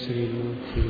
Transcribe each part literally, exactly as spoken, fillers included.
ശ്രീമൂർത്തി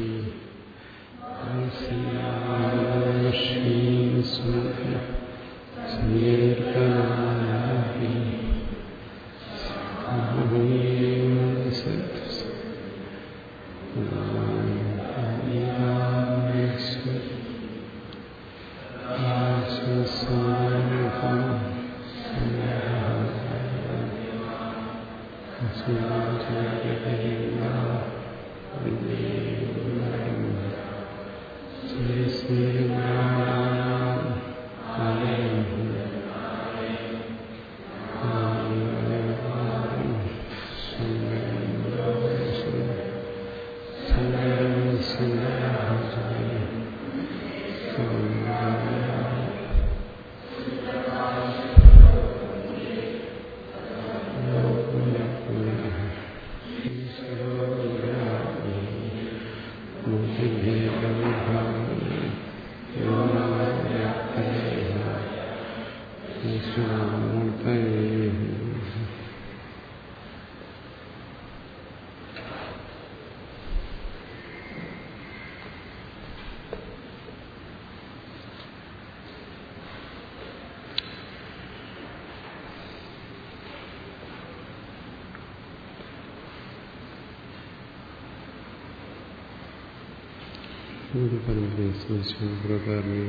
പരമ്പരയെ സ്മരിച്ചു പ്രകാരം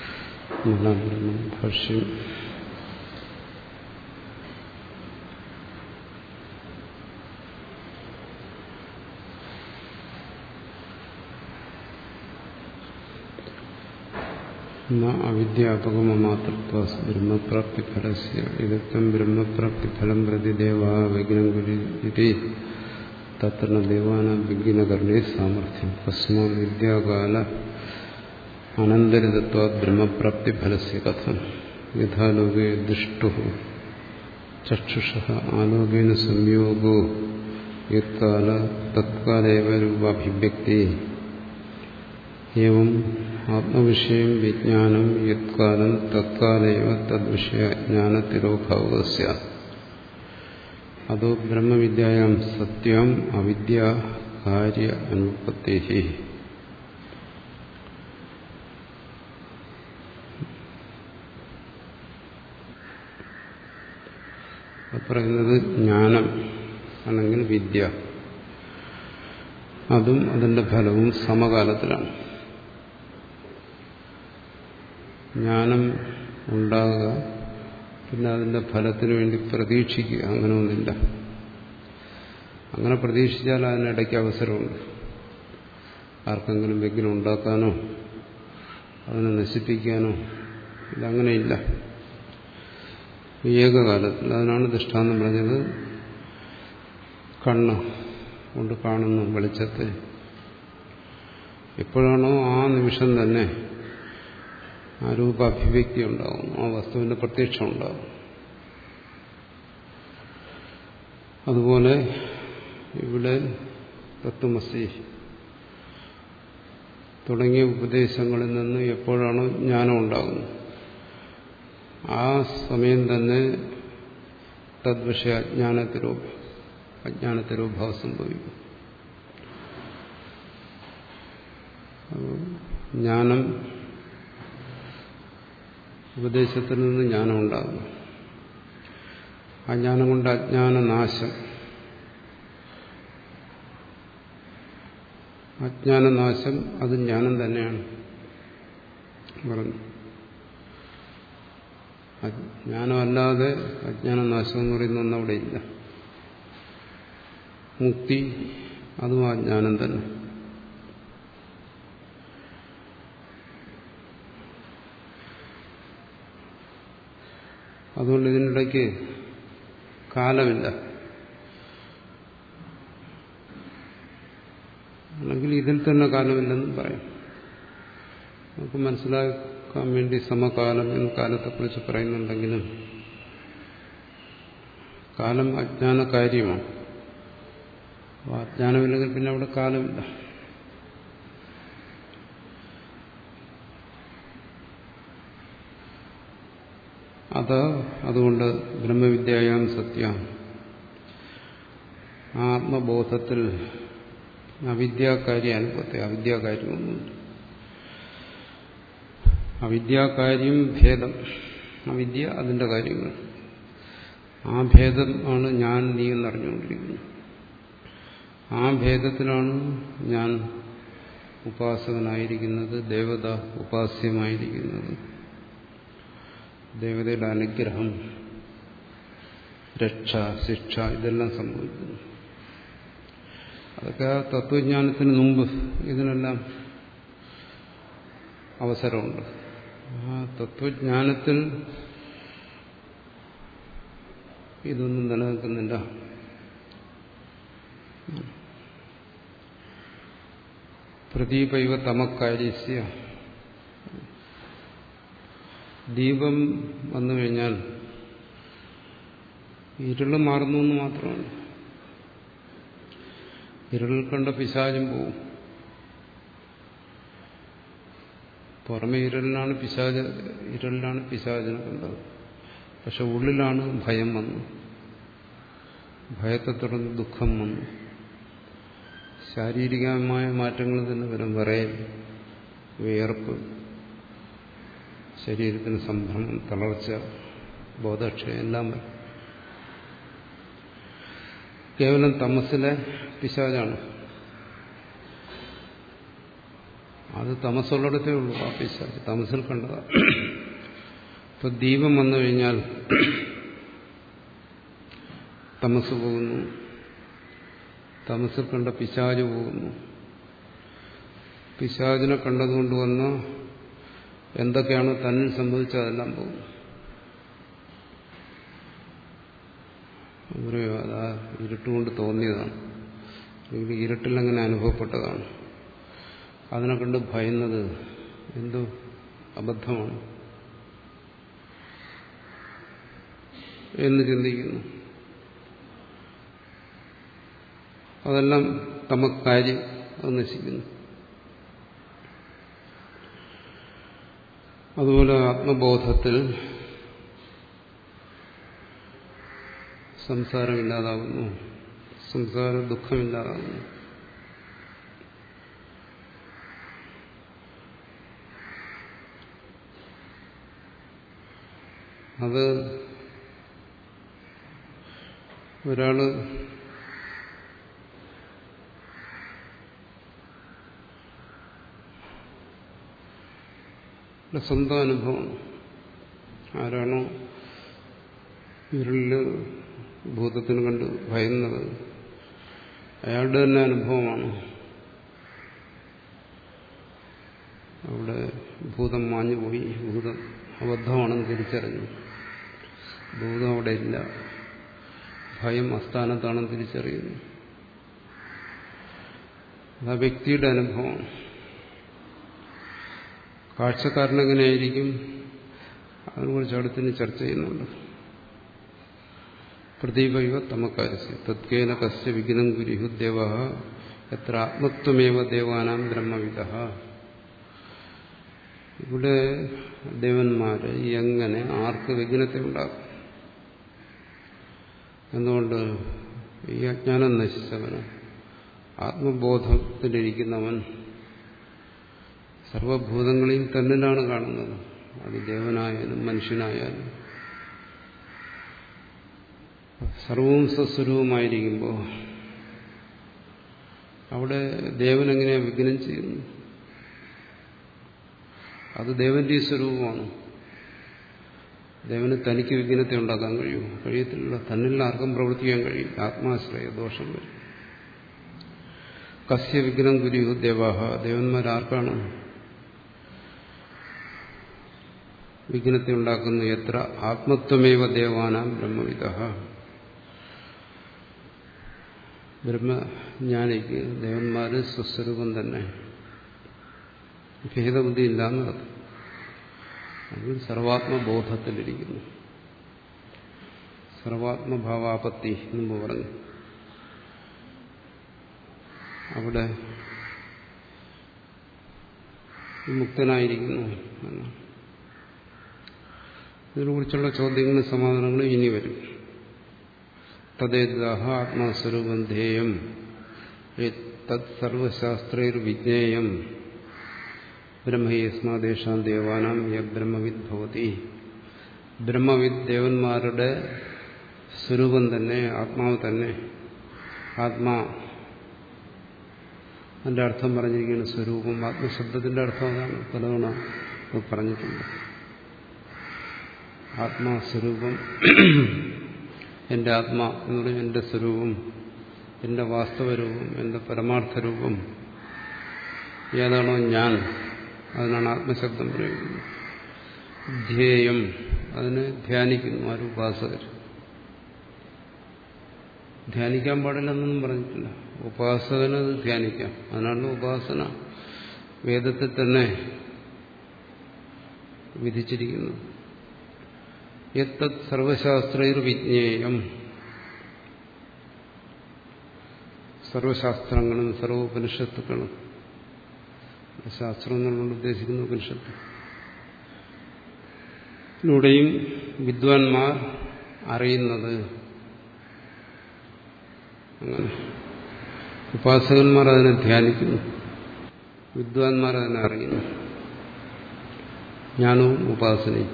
ഭാഷ്യം അവിദ്യാപകമാതൃത്വ ബ്രഹ്മപ്രാപ്തിഫലസ്യ ഇതം ബ്രഹ്മപ്രാപ്തിഫലം പ്രതി ദേവാ വിഘ്നം കുരുതി തത്ര ദേവാന വിഘ്നകരണേ സാമർഥ്യം തസ്മാത് വിദ്യാകാല അനന്തരതത്വാത് ബ്രഹ്മപ്രാപ്തിഫലസ്യ കഥം യഥാലോകേ ദൃഷ്ടു ചക്ഷുഷഃ ആലോകേന സംയോഗോ യത്കാല തത്കാലേവ രൂപാഭിവ്യക്തി ഏവം ആത്മവിഷയം വിജ്ഞാനം യത്കാലം തത്കാലേവ തദ്വിഷയജ്ഞാനത്തിരോഭാവോ സ്യാത് അതോ ബ്രഹ്മവിദ്യായാം സത്യം അവിദ്യ കാര്യ അനുപത്തേഹി. പറയുന്നത് ജ്ഞാനം അല്ലെങ്കിൽ വിദ്യ, അതും അതിന്റെ ഫലവും സമകാലത്തിലാണ്. ജ്ഞാനം ഉണ്ടാകുക, പിന്നെ അതിന്റെ ഫലത്തിന് വേണ്ടി പ്രതീക്ഷിക്കുക, അങ്ങനെ ഒന്നില്ല. അങ്ങനെ പ്രതീക്ഷിച്ചാൽ അതിനിടയ്ക്ക് അവസരമുണ്ട്. ആർക്കെങ്കിലും വിഘ്നം ഉണ്ടാക്കാനോ അതിനെ നശിപ്പിക്കാനോ ഇതങ്ങനെയില്ല. ഏകകാലത്തിൽ. അതിനാണ് ദൃഷ്ടാന്തം പറഞ്ഞത്, കണ്ണ് കൊണ്ട് കാണുന്നു വെളിച്ചത്തെ. എപ്പോഴാണോ ആ നിമിഷം തന്നെ ആ രൂപാഭിവ്യക്തി ഉണ്ടാകും, ആ വസ്തുവിന്റെ പ്രത്യക്ഷം ഉണ്ടാകും. അതുപോലെ ഇവിടെ തത്വമസി തുടങ്ങിയ ഉപദേശങ്ങളിൽ നിന്ന് എപ്പോഴാണോ ജ്ഞാനം ഉണ്ടാകുന്നത്, ആ സമയം തന്നെ തദ്വിഷയ അജ്ഞാനത്തിരോ അജ്ഞാനത്തിരോഭാവം സംഭവിക്കും. ജ്ഞാനം, ഉപദേശത്തിൽ നിന്ന് ജ്ഞാനം ഉണ്ടാകുന്നു. ആ ജ്ഞാനം കൊണ്ട് അജ്ഞാനനാശം. അജ്ഞാനനാശം അത് ജ്ഞാനം തന്നെയാണ് പറഞ്ഞു. അജ്ഞാനമല്ലാതെ അജ്ഞാനനാശം എന്ന് പറയുന്ന ഒന്നും അവിടെ ഇല്ല. മുക്തി അതും ആ ജ്ഞാനം തന്നെ. അതുകൊണ്ട് ഇതിനിടയ്ക്ക് കാലമില്ല. അല്ലെങ്കിൽ ഇതിൽ തന്നെ കാലമില്ലെന്നും പറയാം. നമുക്ക് മനസ്സിലാക്കാൻ വേണ്ടി സമകാലം എന്ന കാലത്തെക്കുറിച്ച് പറയുന്നുണ്ടെങ്കിലും കാലം അജ്ഞാന കാര്യമാണ്. അജ്ഞാനമില്ലെങ്കിൽ പിന്നെ അവിടെ കാലമില്ല. അത് അതുകൊണ്ട് ബ്രഹ്മവിദ്യായാം സത്യം, ആത്മബോധത്തിൽ അവിദ്യാകാരി അനുഭവത്തെ. അവിദ്യാകാര്യമൊന്നുമില്ല. അവിദ്യാകാര്യം ഭേദം. അവിദ്യ അതിന്റെ കാര്യങ്ങൾ. ആ ഭേദം ആണ് ഞാൻ നീ എന്നറിഞ്ഞുകൊണ്ടിരിക്കുന്നത്. ആ ഭേദത്തിലാണ് ഞാൻ ഉപാസകനായിരിക്കുന്നത്, ദേവത ഉപാസ്യമായിരിക്കുന്നത്. ദേവതയുടെ അനുഗ്രഹം, രക്ഷ, ശിക്ഷ ഇതെല്ലാം സംഭവിക്കുന്നു. അതൊക്കെ തത്വജ്ഞാനത്തിന് മുമ്പ് ഇതിനെല്ലാം അവസരമുണ്ട്. ആ തത്വജ്ഞാനത്തിൽ ഇതൊന്നും നിലനിൽക്കുന്നില്ല. പ്രദീപൈവ തമക്കാര്യസ്യ. ദീപം വന്നു കഴിഞ്ഞാൽ ഇരുള് മാറുന്നു എന്ന് മാത്രമല്ല, ഇരുളിൽ കണ്ട പിശാചും പോവും. പുറമെ ഇരുളിലാണ് പിശാച ഇരുളിലാണ് പിശാചിനെ കണ്ടത്. പക്ഷെ ഉള്ളിലാണ് ഭയം വന്നു. ഭയത്തെ തുടർന്ന് ദുഃഖം വന്നു. ശാരീരികമായ മാറ്റങ്ങൾ തന്നെ വരും. വിറയൽ, വിയർപ്പ്, ശരീരത്തിന് സംഭ്രമം, തളർച്ച, ബോധക്ഷയം എല്ലാം വരും. കേവലം തമസ്സിലെ പിശാചാണ്. അത് തമസ്സുള്ളിടത്തേ ഉള്ളൂ ആ പിശാച്. തമസ്സിൽ കണ്ടതാ. ഇപ്പൊ ദീപം വന്നു കഴിഞ്ഞാൽ തമസ് പോകുന്നു. തമസ്സിൽ കണ്ട പിശാച് പോകുന്നു. പിശാചിനെ കണ്ടതുകൊണ്ട് വന്ന എന്തൊക്കെയാണ് തന്നിൽ സംഭവിച്ചത് അതെല്ലാം പോകുന്നു. അതാ ഇരുട്ടുകൊണ്ട് തോന്നിയതാണ്, അല്ലെങ്കിൽ ഇരുട്ടിലങ്ങനെ അനുഭവപ്പെട്ടതാണ്. അതിനെ കണ്ട് ഭയന്നത് എന്തോ അബദ്ധമാണ് എന്ന് ചിന്തിക്കുന്നു. അതെല്ലാം തമക്കാര്യം, അത് നശിക്കുന്നു. അതുപോലെ ആത്മബോധത്തിൽ സംസാരമില്ലാതാകുന്നു, സംസാര ദുഃഖമില്ലാതാകുന്നു. അത് ഒരാള് സ്വന്തം അനുഭവമാണ്. ആരാണോ ഇരുളില് ഭൂതത്തിന് കണ്ട് ഭയന്നത് അയാളുടെ തന്നെ അനുഭവമാണ്. അവിടെ ഭൂതം മാഞ്ഞുപോയി, ഭൂതം അബദ്ധമാണെന്ന് തിരിച്ചറിഞ്ഞു, ഭൂതം അവിടെ ഇല്ല, ഭയം അസ്ഥാനത്താണെന്ന് തിരിച്ചറിയുന്നു. അത് ആ വ്യക്തിയുടെ അനുഭവമാണ്. കാഴ്ചക്കാരനെങ്ങനെയായിരിക്കും അതിനെക്കുറിച്ച് അടുത്തിന് ചർച്ച ചെയ്യുന്നുണ്ട്. പ്രദീപൈവ തമക്കാരസ്യ തത്കേന കസ്യ വിഘ്നം ഗുരുഹു ദേവ എത്ര ആത്മത്വമേവ ദേവാനാം ബ്രഹ്മവിദഃ. ഇവിടെ ദേവന്മാര് എങ്ങനെ ആർക്ക് വിഘ്നത്തെ ഉണ്ടാക്കും? എന്തുകൊണ്ട്? ഈ അജ്ഞാനം നശിച്ചവന്, ആത്മബോധത്തിലിരിക്കുന്നവൻ സർവഭൂതങ്ങളെയും തന്നിലാണ് കാണുന്നത്. അത് ദേവനായാലും മനുഷ്യനായാലും സർവവും സ്വസ്വരൂപമായിരിക്കുമ്പോൾ അവിടെ ദേവൻ എങ്ങനെയാണ് വിഘ്നം ചെയ്യുന്നു? അത് ദേവന്റെ സ്വരൂപമാണ്. ദേവന് തനിക്ക് വിഘ്നത്തെ ഉണ്ടാക്കാൻ കഴിയും? കഴിയത്തില്ല. തന്നിൽ ആർക്കും പ്രവർത്തിക്കാൻ കഴിയും. ആത്മാശ്രയ ദോഷം വരും. കസ്യ വിഘ്നം ഗുരുഹു ദേവാഹ. ദേവന്മാരാർക്കാണ് വിഘ്നത്തെ ഉണ്ടാക്കുന്നു? എത്ര ആത്മത്വമേവ ദേവാനാം ബ്രഹ്മവിദഃ. ബ്രഹ്മജ്ഞാനിക്ക് ദേവന്മാര് സ്വസ്വരൂപം തന്നെ, ഭേദബുദ്ധി ഇല്ലാന്നർത്ഥം. അത് സർവാത്മബോധത്തിലിരിക്കുന്നു. സർവാത്മഭാവാപത്തി എന്നു പറഞ്ഞു. അവിടെ മുക്തനായിരിക്കുന്നു എന്നാണ്. ഇതിനെക്കുറിച്ചുള്ള ചോദ്യങ്ങളും സമാധാനങ്ങളും ഇനി വരും. തദ്ദേതാഹ ആത്മാസ്വരൂപം ധേയം തത് സർവശാസ്ത്രൈർ വിജ്ഞേയം ബ്രഹ്മ യസ്മാദേശാം ദേവാനാം യ ബ്രഹ്മവിദ് ഭവതി. ബ്രഹ്മവിദ് ദേവന്മാരുടെ സ്വരൂപം തന്നെ, ആത്മാവ് തന്നെ. ആത്മാ അതിന്റെ അർത്ഥം പറഞ്ഞിരിക്കുന്ന സ്വരൂപം. ആത്മശബ്ദത്തിന്റെ അർത്ഥം അതാണ്. പലതവണ അത് പറഞ്ഞിട്ടുണ്ട്. ആത്മാസ്വരൂപം, എന്റെ ആത്മാ എന്ന് പറഞ്ഞാൽ എന്റെ സ്വരൂപം, എന്റെ വാസ്തവരൂപം, എന്റെ പരമാർത്ഥ രൂപം ഏതാണോ ഞാൻ, അതിനാണ് ആത്മശബ്ദം പ്രയോഗിക്കുന്നത്. ധ്യേയം, അതിനെ ധ്യാനിക്കുന്നു ആര്? ഉപാസകർ. ധ്യാനിക്കാൻ പാടില്ലെന്നൊന്നും പറഞ്ഞിട്ടില്ല. ഉപാസകന് അത് ധ്യാനിക്കാം. അതിനാണല്ലോ ഉപാസന വേദത്തിൽ തന്നെ വിധിച്ചിരിക്കുന്നത്. യത്തത് സർവശാസ്ത്രൈർ വിജ്ഞേയം, സർവശാസ്ത്രങ്ങളും സർവോപനിഷത്തുക്കളും. ശാസ്ത്രം എന്നുള്ളത് ഉദ്ദേശിക്കുന്ന ഉപനിഷത്ത് ിലൂടെയും വിദ്വാൻമാർ അറിയുന്നത്. അങ്ങനെ ഉപാസകന്മാർ അതിനെ ധ്യാനിക്കുന്നു, വിദ്വാൻമാർ അതിനെ അറിയുന്നു. ജ്ഞാനവും ഉപാസനയും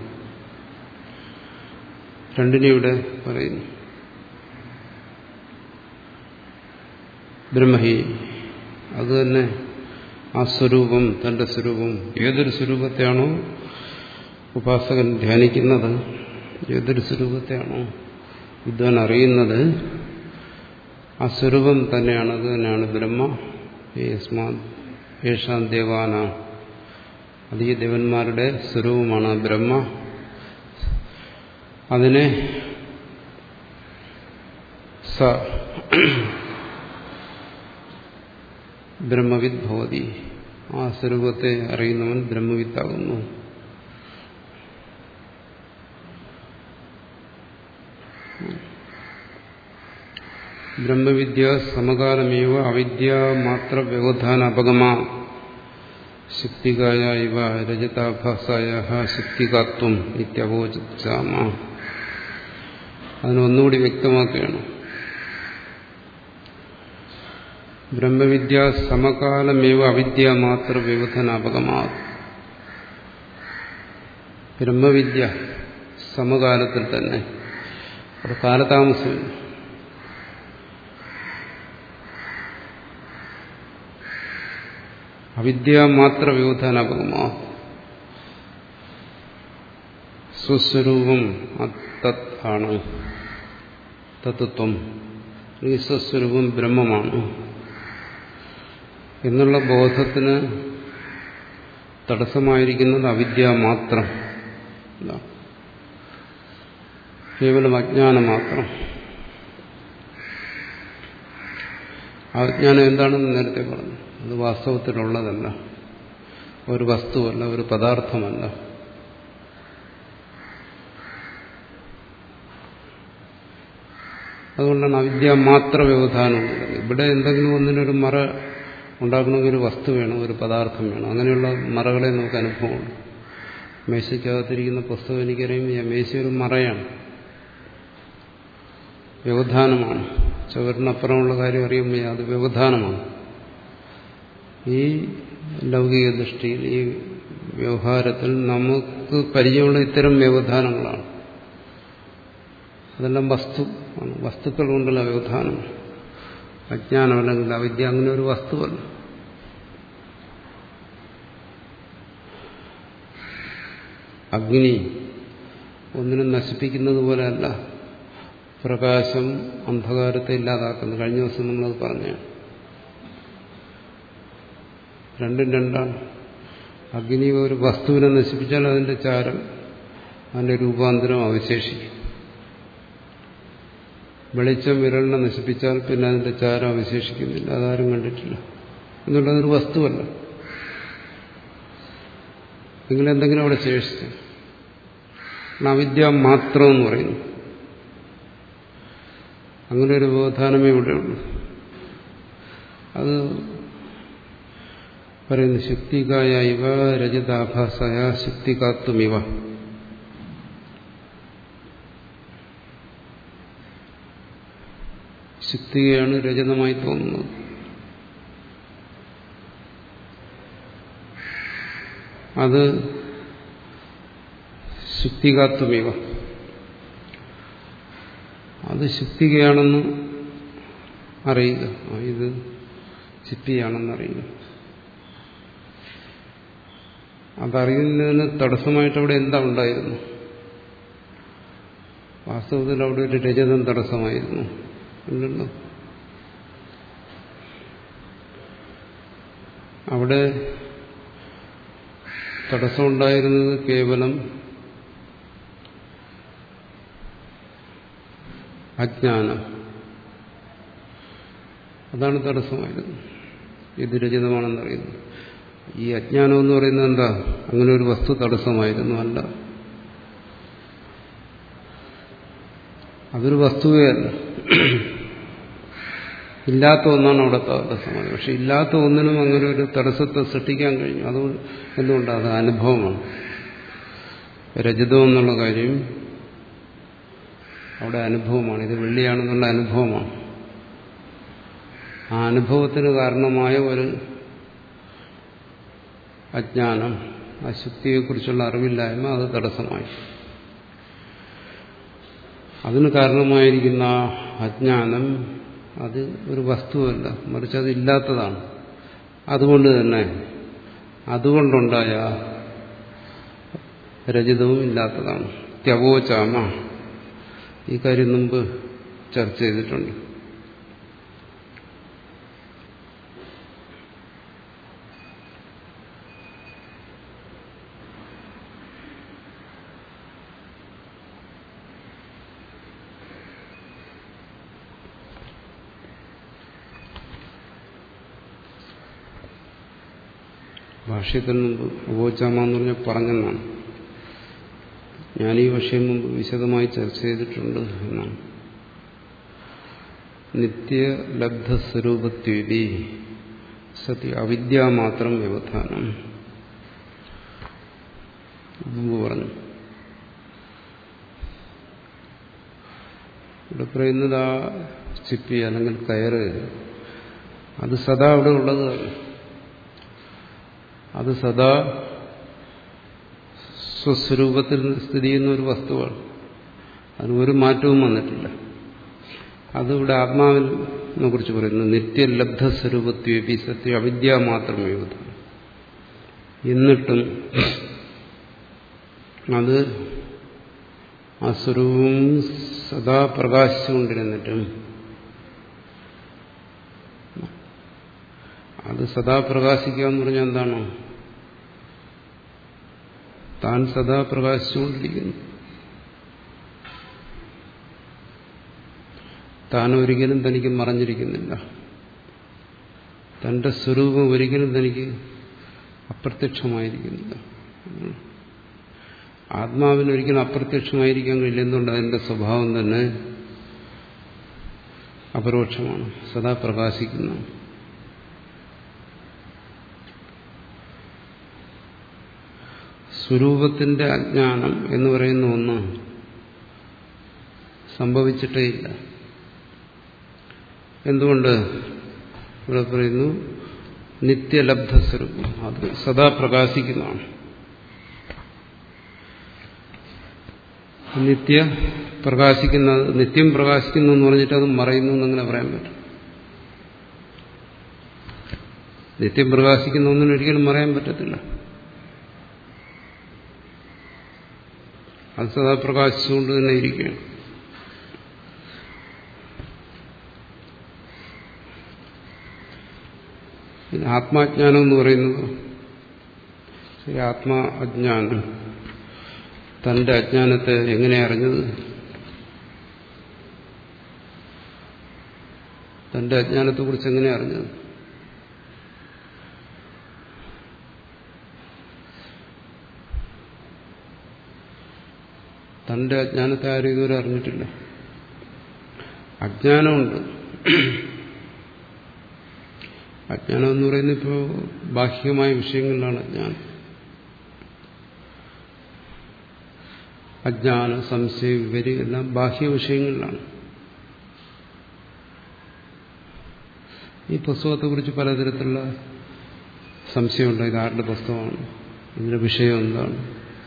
രണ്ടിനെ ഇവിടെ പറയുന്നു. ബ്രഹ്മഹി, അത് തന്നെ ആ സ്വരൂപം, തന്റെ സ്വരൂപം. ഏതൊരു സ്വരൂപത്തെയാണോ ഉപാസകൻ ധ്യാനിക്കുന്നത്, ഏതൊരു സ്വരൂപത്തെയാണോ വിദ്വാൻ അറിയുന്നത്, ആ സ്വരൂപം തന്നെയാണ്. അത് തന്നെയാണ് ബ്രഹ്മ. യേശാം ദേവാന, അത് ഈ ദേവന്മാരുടെ സ്വരൂപമാണ് ബ്രഹ്മ. അതിനെ സ ബ്രഹ്മവിദ് ഭവതി, ആ സ്വരൂപത്തെ അറിയുന്നവൻ ബ്രഹ്മവിത്താകുന്നു. ബ്രഹ്മവിദ്യ സമകാലമേവ അവിദ്യ മാത്ര വ്യവധാന അപഗമാ ശക്തികായ ഇവ രജതാഭാസായ ശക്തികാത്വം ഇത്യവോചാമ. അതിനൊന്നുകൂടി വ്യക്തമാക്കുകയാണ്. ബ്രഹ്മവിദ്യ സമകാലമേവ അവിദ്യ മാത്ര വ്യവധാനാപകമാ. ബ്രഹ്മവിദ്യ സമകാലത്തിൽ തന്നെ, അവിടെ കാലതാമസമില്ല. അവിദ്യ മാത്ര വ്യവധാനാപകമാ. സ്വസ്വരൂപം തത് ആണ്, തത്വം. ഈ സ്വസ്വരൂപം ബ്രഹ്മമാണ് എന്നുള്ള ബോധത്തിന് തടസ്സമായിരിക്കുന്നത് അവിദ്യ മാത്രം, കേവലം അജ്ഞാനം മാത്രം. അജ്ഞാനം എന്താണെന്ന് നേരത്തെ പറഞ്ഞു. അത് വാസ്തവത്തിലുള്ളതല്ല, ഒരു വസ്തുവല്ല, ഒരു പദാർത്ഥമല്ല. അതുകൊണ്ടാണ് അവിദ്യ മാത്ര വ്യവധാനം. ഇവിടെ എന്തെങ്കിലും ഒന്നിനൊരു മറ ഉണ്ടാക്കണമെങ്കിൽ ഒരു വസ്തു വേണം, ഒരു പദാർത്ഥം വേണം. അങ്ങനെയുള്ള മറകളെ നമുക്ക് അനുഭവമുണ്ട്. മേശയ്ക്കകത്തിരിക്കുന്ന പുസ്തകം എനിക്കറിയും, മേശ ഒരു മറയാണ്, വ്യവധാനമാണ്. ചുവരിനപ്പുറമുള്ള കാര്യം അറിയുമ്പോൾ അത് വ്യവധാനമാണ്. ഈ ലൗകിക ദൃഷ്ടിയിൽ, ഈ വ്യവഹാരത്തിൽ നമുക്ക് പരിചയമുള്ള ഇത്തരം വ്യവധാനങ്ങളാണ്. അതെല്ലാം വസ്തു ആണ്, വസ്തുക്കൾ കൊണ്ടുള്ള വ്യവധാനം. അജ്ഞാനം അല്ലെങ്കിൽ അവിദ്യ അങ്ങനെ ഒരു വസ്തുവല്ല. അഗ്നി ഒന്നിനും നശിപ്പിക്കുന്നത് പോലെയല്ല പ്രകാശം അന്ധകാരത്തെ ഇല്ലാതാക്കുന്നത്. കഴിഞ്ഞ ദിവസം നമ്മളത് പറഞ്ഞു. രണ്ടും രണ്ടാണ്. അഗ്നി ഒരു വസ്തുവിനെ നശിപ്പിച്ചാൽ അതിന്റെ ചാരം, അതിന്റെ രൂപാന്തരം അവശേഷിക്കും. വെളിച്ചം വിരലിനെ നശിപ്പിച്ചാൽ പിന്നെ അതിന്റെ ചാരം അവശേഷിക്കുന്നില്ല. അതാരും കണ്ടിട്ടില്ല. എന്നുള്ളതൊരു വസ്തുവല്ല. നിങ്ങളെന്തെങ്കിലും അവിടെ ശേഷിച്ചു. അവിദ്യ മാത്രം എന്ന് പറയുന്നു. അങ്ങനെ ഒരു വ്യവധാനമേ ഇവിടെയുള്ളൂ. അത് പറയുന്നു ശക്തികായ ഇവ രജതാഭാസായ ശക്തികാത്വമിവ. ശക്തിയാണ് രജതമായി തോന്നുന്നത്. അത് ശുക്തികാത്വമേവ, അത് ശുക്തികയാണെന്ന് അറിയുക, ഇത് ചിത്തിയാണെന്നറിയുക. അതറിയുന്നതിന് തടസ്സമായിട്ട് അവിടെ എന്താ ഉണ്ടായിരുന്നു? വാസ്തവത്തിൽ അവിടെ ഒരു രജതം തടസ്സമായിരുന്നു. ഉണ്ടല്ലോ, അവിടെ തടസ്സമുണ്ടായിരുന്നത് കേവലം അജ്ഞാനം. അതാണ് തടസ്സമായിരുന്നത്. ഇത് രചിതമാണെന്നറിയുന്നത്. ഈ അജ്ഞാനം എന്ന് പറയുന്നത് എന്താ? അങ്ങനെ ഒരു വസ്തു തടസ്സമായിരുന്നു അല്ല, അതൊരു വസ്തുവേ അല്ല, ഇല്ലാത്ത ഒന്നാണ് അവിടെ തടസ്സമായത്. പക്ഷെ ഇല്ലാത്ത ഒന്നിനും അങ്ങനെ ഒരു തടസ്സത്തെ സൃഷ്ടിക്കാൻ കഴിഞ്ഞു. അതുകൊണ്ട് എന്തുകൊണ്ടാണ്? അത് അനുഭവമാണ്. രജതം എന്നുള്ള കാര്യം അവിടെ അനുഭവമാണ്. ഇത് വെള്ളിയാണെന്നുള്ള അനുഭവമാണ്. ആ അനുഭവത്തിന് കാരണമായ ഒരു അജ്ഞാനം, അശുദ്ധിയെക്കുറിച്ചുള്ള അറിവില്ലായ്മ, അത് തടസ്സമായി. അതിന് കാരണമായിരിക്കുന്ന അജ്ഞാനം അത് ഒരു വസ്തുവല്ല, മറിച്ച് അത് ഇല്ലാത്തതാണ്. അതുകൊണ്ട് തന്നെ അതുകൊണ്ടുണ്ടായ രജതവും ഇല്ലാത്തതാണ്. ത്യവോചാമ, ഈ കാര്യം മുമ്പ് ചർച്ച ചെയ്തിട്ടുണ്ട്. ഭാഷ്യത്തിന് മുമ്പ് ഉപോചാമ എന്ന് പറഞ്ഞാൽ പറഞ്ഞെന്നാണ്. ഞാൻ ഈ വിഷയം മുമ്പ് വിശദമായി ചർച്ച ചെയ്തിട്ടുണ്ട് എന്നാണ്. നിത്യലബ്ധസ്വരൂപത്വേദി സത്യ അവിദ്യാമാത്രം വ്യവധാനം മുമ്പ് പറഞ്ഞു. ഇവിടെ പറയുന്നത് ആ ചിപ്പി അല്ലെങ്കിൽ കയറ് അത് സദാ അവിടെ ഉള്ളത്, അത് സദാ സ്വസ്വരൂപത്തിൽ സ്ഥിതി ചെയ്യുന്ന ഒരു വസ്തുവാണ്. അതിന് ഒരു മാറ്റവും വന്നിട്ടില്ല. അതിവിടെ ആത്മാവിനെ കുറിച്ച് പറയുന്നു. നിത്യലബ്ധസ്വരൂപത്വേപി സത്യ അവിദ്യ മാത്രമേ. എന്നിട്ടും അത് ആ സ്വരൂപം സദാ പ്രകാശിച്ചുകൊണ്ടിരുന്നിട്ടും അത് സദാ പ്രകാശിക്കുക എന്ന് പറഞ്ഞാൽ എന്താണോ? താൻ സദാ പ്രകാശിച്ചുകൊണ്ടിരിക്കുന്നു. താൻ ഒരിക്കലും തനിക്ക് മറഞ്ഞിരിക്കുന്നില്ല. തന്റെ സ്വരൂപം ഒരിക്കലും തനിക്ക് അപ്രത്യക്ഷമായിരിക്കുന്നില്ല. ആത്മാവിന് ഒരിക്കലും അപ്രത്യക്ഷമായിരിക്കാൻ കഴിയില്ല. എന്തുകൊണ്ട്? അതിന്റെ സ്വഭാവം തന്നെ അപരോക്ഷമാണ്, സദാ പ്രകാശിക്കുന്നു. സ്വരൂപത്തിന്റെ അജ്ഞാനം എന്ന് പറയുന്ന ഒന്ന് സംഭവിച്ചിട്ടേയില്ല. എന്തുകൊണ്ട്? ഇവിടെ പറയുന്നു നിത്യലബ്ധസ്വരൂപം, അത് സദാ പ്രകാശിക്കുന്നതാണ്. നിത്യ പ്രകാശിക്കുന്ന, നിത്യം പ്രകാശിക്കുന്നു എന്ന് പറഞ്ഞിട്ട് അത് മറയുന്നു എന്നങ്ങനെ പറയാൻ പറ്റും? നിത്യം പ്രകാശിക്കുന്ന ഒന്നിനും ഒരിക്കലും മറയാൻ പറ്റത്തില്ല. അത് സദാ പ്രകാശിച്ചുകൊണ്ട് തന്നെ ഇരിക്കുകയാണ്. ആത്മാജ്ഞാനം എന്ന് പറയുന്നത്, ആത്മാ അജ്ഞാനം, തന്റെ അജ്ഞാനത്തെ എങ്ങനെ അറിഞ്ഞത്? തന്റെ അജ്ഞാനത്തെക്കുറിച്ച് എങ്ങനെ അറിഞ്ഞത്? തന്റെ അജ്ഞാനത്തെ ആരും ഇതുവരെ അറിഞ്ഞിട്ടില്ല. അജ്ഞാനമുണ്ട്. അജ്ഞാനം എന്ന് പറയുന്നത് ഇപ്പോൾ ബാഹ്യമായ വിഷയങ്ങളിലാണ് അജ്ഞാനം. അജ്ഞാനം, സംശയം, വിവരി എല്ലാം ബാഹ്യ വിഷയങ്ങളിലാണ്. ഈ പുസ്തകത്തെക്കുറിച്ച് പലതരത്തിലുള്ള സംശയമുണ്ട്. ഇത് ആരുടെ പുസ്തകമാണ്, ഇതിന്റെ വിഷയം എന്താണ്,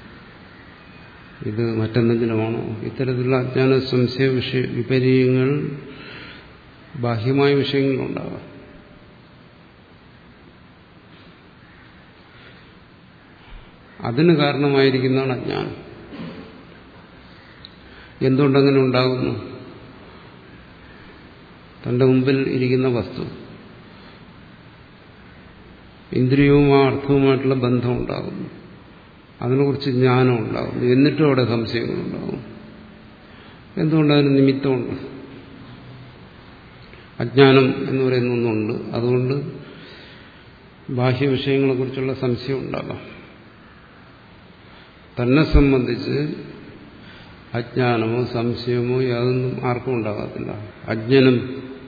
ഇത് മറ്റെന്തെങ്കിലുമാണോ? ഇത്തരത്തിലുള്ള അജ്ഞാന സംശയ വിഷയ വിപര്യങ്ങൾ ബാഹ്യമായ വിഷയങ്ങളുണ്ടാകാം. അതിന് കാരണമായിരിക്കുന്നതാണ് അജ്ഞാനം. എന്തുകൊണ്ടങ്ങനെ ഉണ്ടാകുന്നു? തന്റെ മുമ്പിൽ ഇരിക്കുന്ന വസ്തു ഇന്ദ്രിയവും ആ അർത്ഥവുമായിട്ടുള്ള ബന്ധം ഉണ്ടാകുന്നു, അതിനെക്കുറിച്ച് ജ്ഞാനം ഉണ്ടാകുന്നു, എന്നിട്ടും അവിടെ സംശയങ്ങളുണ്ടാകും. എന്തുകൊണ്ടതിന് നിമിത്തമുണ്ട്? അജ്ഞാനം എന്ന് പറയുന്ന ഒന്നുണ്ട്. അതുകൊണ്ട് ബാഹ്യ വിഷയങ്ങളെക്കുറിച്ചുള്ള സംശയം ഉണ്ടാകാം. തന്നെ സംബന്ധിച്ച് അജ്ഞാനമോ സംശയമോ യാതൊന്നും ആർക്കും ഉണ്ടാകത്തില്ല. അജ്ഞനും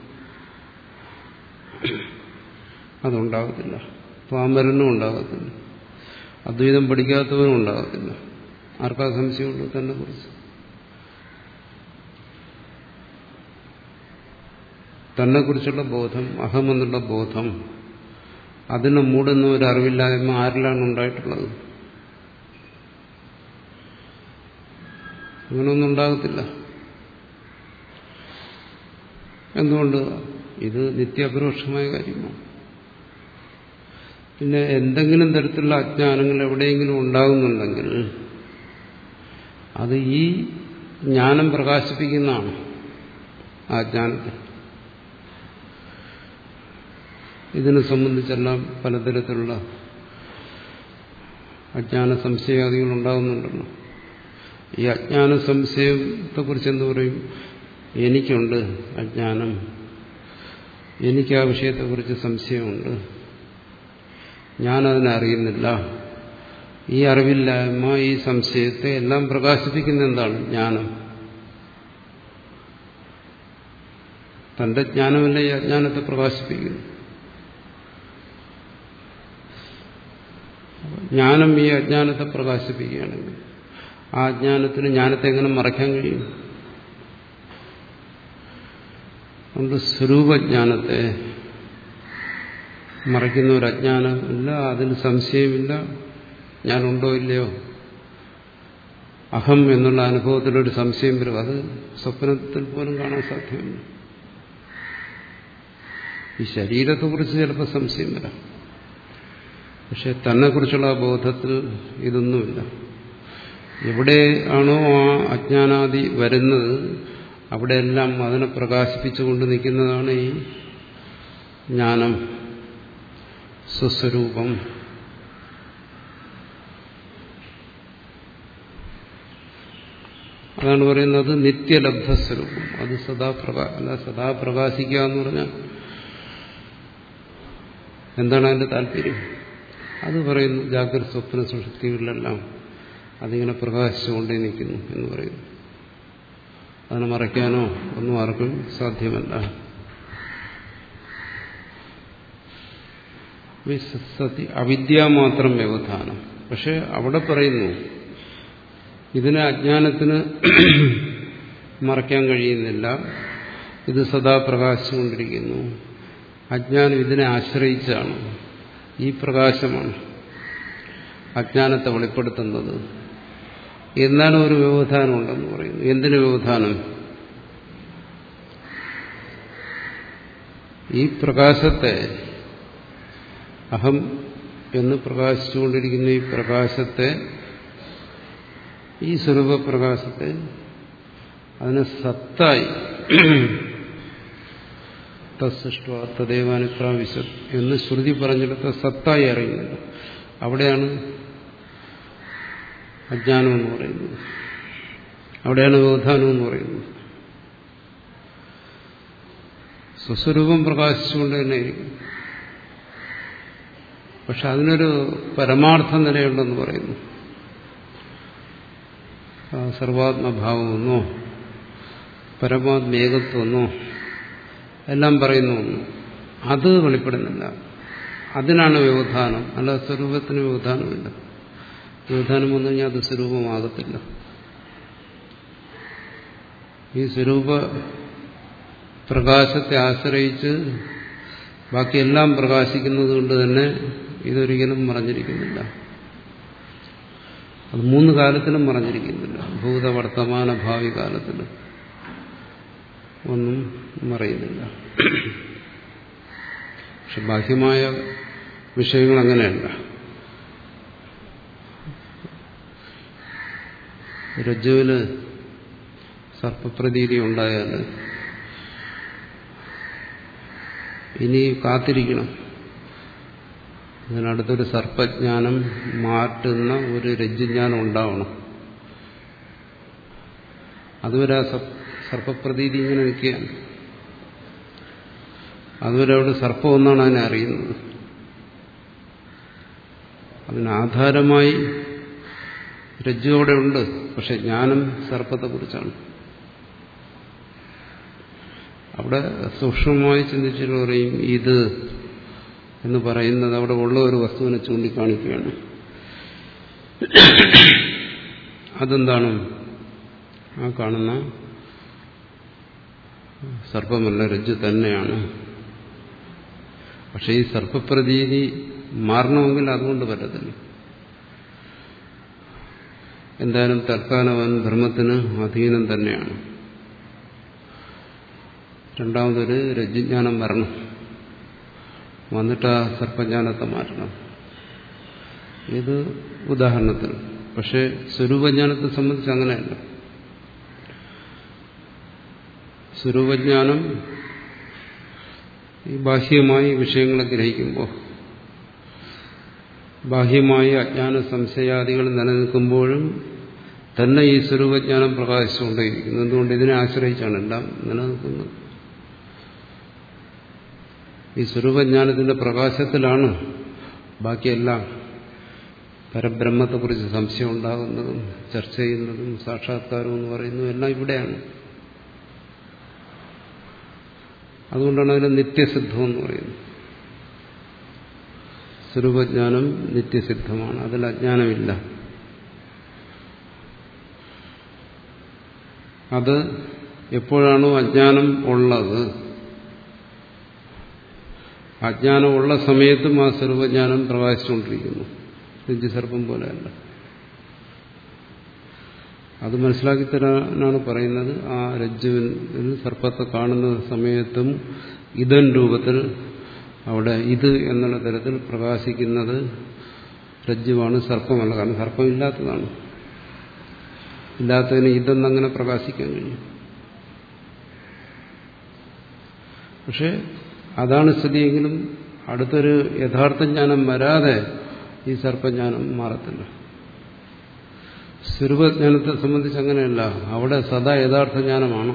അതുണ്ടാകത്തില്ല, പാമരനും ഉണ്ടാകത്തില്ല, അദ്വൈതം പഠിക്കാത്തവനും ഉണ്ടാകത്തില്ല. ആർക്കാ സംശയമുള്ളൂ തന്നെ കുറിച്ച്? തന്നെ കുറിച്ചുള്ള ബോധം, അഹമെന്നുള്ള ബോധം, അതിനെ മൂടുന്ന ഒരു അറിവില്ലായ്മ ആരിലാണ് ഉണ്ടായിട്ടുള്ളത്? അങ്ങനെയൊന്നും ഉണ്ടാകത്തില്ല. എന്തുകൊണ്ട്? ഇത് നിത്യാപരോക്ഷമായ കാര്യമാണ്. പിന്നെ എന്തെങ്കിലും തരത്തിലുള്ള അജ്ഞാനങ്ങൾ എവിടെയെങ്കിലും ഉണ്ടാകുന്നുണ്ടെങ്കിൽ അത് ഈ ജ്ഞാനം പ്രകാശിപ്പിക്കുന്നതാണ്. ആ ജ്ഞാനത്തെ ഇതിനെ സംബന്ധിച്ചെല്ലാം പലതരത്തിലുള്ള അജ്ഞാന സംശയാദികൾ ഉണ്ടാകുന്നുണ്ടല്ലോ. ഈ അജ്ഞാന സംശയത്തെക്കുറിച്ച് എന്ത് പറയും? എനിക്കുണ്ട് അജ്ഞാനം, എനിക്ക് ആ വിഷയത്തെക്കുറിച്ച് സംശയമുണ്ട്, ഞാനതിനെ അറിയുന്നില്ല. ഈ അറിവില്ലായ്മ, ഈ സംശയത്തെ എല്ലാം പ്രകാശിപ്പിക്കുന്ന എന്താണ്? ജ്ഞാനം. തന്റെ ജ്ഞാനമല്ല ഈ അജ്ഞാനത്തെ പ്രകാശിപ്പിക്കുന്നു. ജ്ഞാനം ഈ അജ്ഞാനത്തെ പ്രകാശിപ്പിക്കുകയാണെങ്കിൽ ആ അജ്ഞാനത്തിന് ജ്ഞാനത്തെ എങ്ങനെ മറയ്ക്കാൻ കഴിയും? അതുകൊണ്ട് സ്വരൂപജ്ഞാനത്തെ മറയ്ക്കുന്ന ഒരു അജ്ഞാനമില്ല, അതിന് സംശയമില്ല. ഞാനുണ്ടോ ഇല്ലയോ, അഹം എന്നുള്ള അനുഭവത്തിലൊരു സംശയം വരും. അത് സ്വപ്നത്തിൽ പോലും കാണാൻ സാധ്യമല്ല. ഈ ശരീരത്തെക്കുറിച്ച് ചിലപ്പോൾ സംശയം വരാം, പക്ഷെ തന്നെക്കുറിച്ചുള്ള ബോധത്തിൽ ഇതൊന്നുമില്ല. എവിടെയാണോ ആ അജ്ഞാനാദി വരുന്നത് അവിടെയെല്ലാം അതിനെ പ്രകാശിപ്പിച്ചുകൊണ്ട് നിൽക്കുന്നതാണ് ഈ ജ്ഞാനം, സ്വസ്വരൂപം. അതാണ് പറയുന്നത് നിത്യലബ്ധസ്വരൂപം. അത് സദാ പ്രകാ അല്ല സദാ പ്രകാശിക്കുക എന്ന് പറഞ്ഞാൽ എന്താണ് അതിന്റെ താല്പര്യം? അത് പറയുന്നു ജാഗ്രത സ്വപ്ന സുഷുപ്തികളിലെല്ലാം അതിങ്ങനെ പ്രകാശിച്ചുകൊണ്ടേ നിൽക്കുന്നു എന്ന് പറയുന്നു. അതിനെ മറയ്ക്കാനോ ഒന്നും ആർക്കും സാധ്യമല്ല. അവിദ്യ മാത്രം വ്യവധാനം. പക്ഷെ അവിടെ പറയുന്നു ഇതിനെ അജ്ഞാനത്തിന് മറയ്ക്കാൻ കഴിയുന്നില്ല, ഇത് സദാ പ്രകാശിച്ചുകൊണ്ടിരിക്കുന്നു. അജ്ഞാനം ഇതിനെ ആശ്രയിച്ചാണ്. ഈ പ്രകാശമാണ് അജ്ഞാനത്തെ വെളിപ്പെടുത്തുന്നത്. എന്നാലും ഒരു വ്യവധാനം ഉണ്ടെന്ന് പറയുന്നു. എന്തിനു വ്യവധാനം? ഈ പ്രകാശത്തെ, അഹം എന്ന് പ്രകാശിച്ചുകൊണ്ടിരിക്കുന്ന ഈ പ്രകാശത്തെ, ഈ സ്വരൂപപ്രകാശത്തെ അതിനെ സത്തായി തസ്സൃഷ്ട്വാ തദേവാനുപ്രാവിശത് എന്ന് ശ്രുതി പറഞ്ഞെടുത്ത സത്തായി അറിയുന്നത്. അവിടെയാണ് അജ്ഞാനം എന്ന് പറയുന്നത്, അവിടെയാണ് വ്യവധാനം എന്ന് പറയുന്നത്. സ്വസ്വരൂപം പ്രകാശിച്ചുകൊണ്ട് തന്നെ ഇരിക്കും. പക്ഷെ അതിനൊരു പരമാർത്ഥ നിലയുണ്ടെന്ന് പറയുന്നു. സർവാത്മഭാവമെന്നോ പരമാത്മേകത്വമെന്നോ എല്ലാം പറയുന്നു. അത് വെളിപ്പെടുന്നില്ല. അതിനാണ് വ്യവധാനം. അല്ല സ്വരൂപത്തിന് വ്യവധാനമില്ല. വ്യവധാനം വന്നു കഴിഞ്ഞാൽ അത് സ്വരൂപമാകത്തില്ല. ഈ സ്വരൂപ പ്രകാശത്തെ ആശ്രയിച്ച് ബാക്കിയെല്ലാം പ്രകാശിക്കുന്നത് കൊണ്ട് തന്നെ ഇതൊരിക്കലും മറഞ്ഞിരിക്കുന്നില്ല. അത് മൂന്ന് കാലത്തിലും പറഞ്ഞിരിക്കുന്നില്ല. ഭൂത വർത്തമാന ഭാവി കാലത്തിലും ഒന്നും മറയുന്നില്ല. പക്ഷെ ബാഹ്യമായ വിഷയങ്ങൾ അങ്ങനെയല്ല. രജ്ജുവിന് സർപ്പപ്രതീതി ഉണ്ടായാൽ ഇനി കാത്തിരിക്കണം. അതിനടുത്തൊരു സർപ്പജ്ഞാനം മാറ്റുന്ന ഒരു രജ്ജുജ്ഞാനം ഉണ്ടാവണം. അതുവരെ ആ സർപ്പപ്രതീതി ഇങ്ങനെ നിൽക്കുകയാണ്. അതുവരെ അവിടെ സർപ്പം ഒന്നാണ് അതിനെ അറിയുന്നത്. അതിനാധാരമായി രജ്ജു അവിടെ ഉണ്ട്. പക്ഷെ ജ്ഞാനം സർപ്പത്തെക്കുറിച്ചാണ്. അവിടെ സൂക്ഷ്മമായി ചിന്തിച്ചിട്ട് പറയും ഇത് എന്ന് പറയുന്നത് അവിടെ ഉള്ള ഒരു വസ്തുവിനെ ചൂണ്ടിക്കാണിക്കുകയാണ്. അതെന്താണ്? ആ കാണുന്ന സർപ്പമല്ല, രജ്ജു തന്നെയാണ്. പക്ഷെ ഈ സർപ്പപ്രതീതി മാറണമെങ്കിൽ അതുകൊണ്ട് പറ്റത്തില്ല. എന്തായാലും തൽക്കാലം അവൻ ബ്രഹ്മത്തിന് അധീനം തന്നെയാണ്. രണ്ടാമതൊരു രജ്ജുജ്ഞാനം വരണം. വന്നിട്ട് ആ സർപ്പജ്ഞാനത്തെ മാറ്റണം. ഇത് ഉദാഹരണത്തിൽ. പക്ഷെ സ്വരൂപജ്ഞാനത്തെ സംബന്ധിച്ച് അങ്ങനെയല്ല. സ്വരൂപജ്ഞാനം ഈ ബാഹ്യമായി വിഷയങ്ങളെ ഗ്രഹിക്കുമ്പോൾ, ബാഹ്യമായി അജ്ഞാന സംശയാദികൾ നിലനിൽക്കുമ്പോഴും തന്നെ ഈ സ്വരൂപജ്ഞാനം പ്രകാശിച്ചുകൊണ്ടേയിരിക്കുന്നു. എന്തുകൊണ്ട്? ഇതിനെ ആശ്രയിച്ചാണ് എല്ലാം നിലനിൽക്കുന്നത്. ഈ സ്വരൂപജ്ഞാനത്തിന്റെ പ്രകാശത്തിലാണ് ബാക്കിയെല്ലാം പരബ്രഹ്മത്തെക്കുറിച്ച് സംശയം ഉണ്ടാകുന്നതും ചർച്ച ചെയ്യുന്നതും സാക്ഷാത്കാരവും എന്ന് പറയുന്നതും എല്ലാം ഇവിടെയാണ്. അതുകൊണ്ടാണ് അതിന് നിത്യസിദ്ധം എന്ന് പറയുന്നത്. സ്വരൂപജ്ഞാനം നിത്യസിദ്ധമാണ്. അതിൽ അജ്ഞാനമില്ല. അത് എപ്പോഴാണോ അജ്ഞാനം ഉള്ളത്, അജ്ഞാനമുള്ള സമയത്തും ആ സ്വരൂപജ്ഞാനം പ്രകാശിച്ചുകൊണ്ടിരിക്കുന്നു. രജ്ജുസർപ്പം പോലെയല്ല. അത് മനസ്സിലാക്കി തരാനാണ് പറയുന്നത്. ആ രജ്ജുവിൽ സർപ്പത്തെ കാണുന്ന സമയത്തും ഇതൻ രൂപത്തിൽ അവിടെ ഇത് എന്നുള്ള തരത്തിൽ പ്രകാശിക്കുന്നത് രജ്ജുവാണ്, സർപ്പമല്ല. കാരണം സർപ്പം ഇല്ലാത്തതാണ്. ഇല്ലാത്തതിന് ഇതെന്നങ്ങനെ പ്രകാശിക്കാൻ കഴിയും. പക്ഷെ അതാണ് സ്ഥിതിയെങ്കിലും അടുത്തൊരു യഥാർത്ഥ ജ്ഞാനം വരാതെ ഈ സർപ്പജ്ഞാനം മാറത്തില്ല. സ്വരൂപജ്ഞാനത്തെ സംബന്ധിച്ച് അങ്ങനെയല്ല. അവിടെ സദാ യഥാർത്ഥ ജ്ഞാനമാണ്.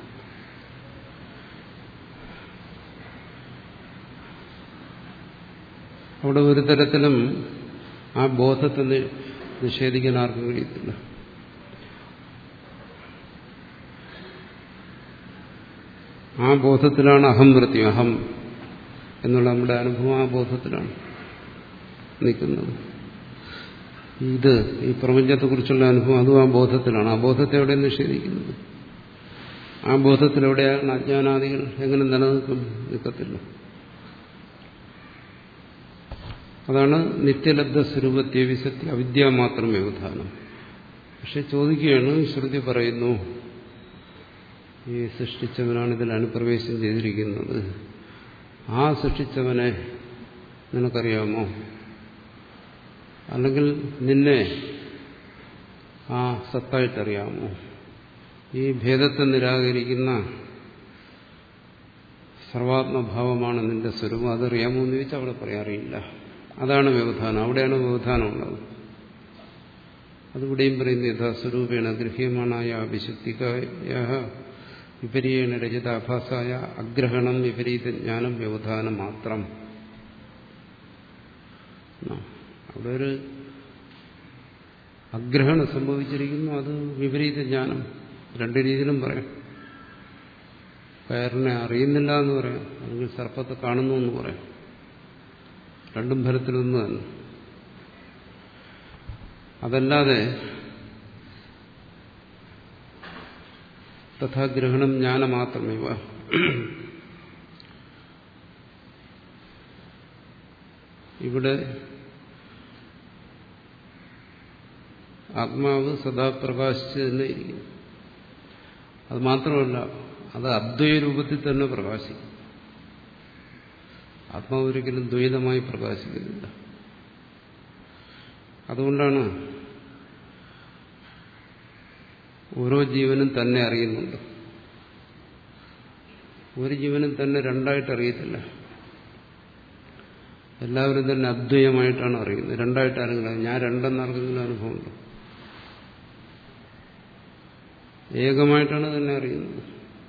അവിടെ ഒരു തരത്തിലും ആ ബോധത്തെ നിഷേധിക്കാൻ ആർക്കും കഴിയത്തില്ല. ആ ബോധത്തിലാണ് അഹം വൃത്തി, അഹം എന്നുള്ള നമ്മുടെ അനുഭവം ആ ബോധത്തിലാണ് നിൽക്കുന്നത്. ഇത് ഈ പ്രപഞ്ചത്തെക്കുറിച്ചുള്ള അനുഭവം അതും ആ ബോധത്തിലാണ്. ആ ബോധത്തെ എവിടെയാണ് നിഷേധിക്കുന്നത്? ആ ബോധത്തിലെവിടെയാണ് അജ്ഞാനാദികൾ എങ്ങനെ നിലനിൽക്കും? നിൽക്കത്തില്ല. അതാണ് നിത്യലബ്ധ സ്വരൂപത്തെ വിസത്തി അവിദ്യ മാത്രം വ്യവധാനം. പക്ഷെ ചോദിക്കുകയാണ്, ശ്രുതി പറയുന്നു ഈ സൃഷ്ടിച്ചവനാണ് ഇതിൽ അനുപ്രവേശം ചെയ്തിരിക്കുന്നത്. ആ സൃഷ്ടിച്ചവനെ നിനക്കറിയാമോ? അല്ലെങ്കിൽ നിന്നെ ആ സത്തായിട്ടറിയാമോ? ഈ ഭേദത്തെ നിരാകരിക്കുന്ന സർവാത്മഭാവമാണ് നിന്റെ സ്വരൂപം, അതറിയാമോ എന്ന് ചോദിച്ചാൽ അവിടെ പറയാറിയില്ല. അതാണ് വ്യവധാനം. അവിടെയാണ് വ്യവധാനമുള്ളത്. അതിവിടെയും പറയുന്നത് യഥാസ്വരൂപേണ ഗൃഹ്യമാണായ വിശുദ്ധിക്കായ വിപരീയേണ രജതാഭാസായ അഗ്രഹണം വിപരീത ജ്ഞാനം വ്യവധാനം മാത്രം. അവിടെ ഒരു അഗ്രഹണം സംഭവിച്ചിരിക്കുന്നു. അത് വിപരീത ജ്ഞാനം. രണ്ടു രീതിയിലും പറയാം. കയറിനെ അറിയുന്നില്ല എന്ന് പറയാം, അല്ലെങ്കിൽ സർപ്പത്തെ കാണുന്നു എന്ന് പറയാം. രണ്ടും ഫലത്തിലൊന്നു തന്നെ. അതല്ലാതെ തഥാഗ്രഹണം ജ്ഞാനമാത്രമേവ, ഇവിടെ ആത്മാവ് സദാ പ്രകാശിച്ച് തന്നെ ഇരിക്കുന്നു. അത് മാത്രമല്ല, അത് അദ്വൈത രൂപത്തിൽ തന്നെ പ്രകാശിക്കും. ആത്മാവ് ഒരിക്കലും ദ്വൈതമായി പ്രകാശിക്കുന്നില്ല. അതുകൊണ്ടാണ് ഓരോ ജീവനും തന്നെ അറിയുന്നുണ്ട്. ഒരു ജീവനും തന്നെ രണ്ടായിട്ട് അറിയത്തില്ല. എല്ലാവരും തന്നെ അദ്വൈതമായിട്ടാണ് അറിയുന്നത്. രണ്ടായിട്ട് ആരെങ്കിലും ഞാൻ രണ്ടെന്ന് ആർക്കെങ്കിലും അനുഭവമുണ്ടോ? ഏകമായിട്ടാണ് തന്നെ അറിയുന്നത്.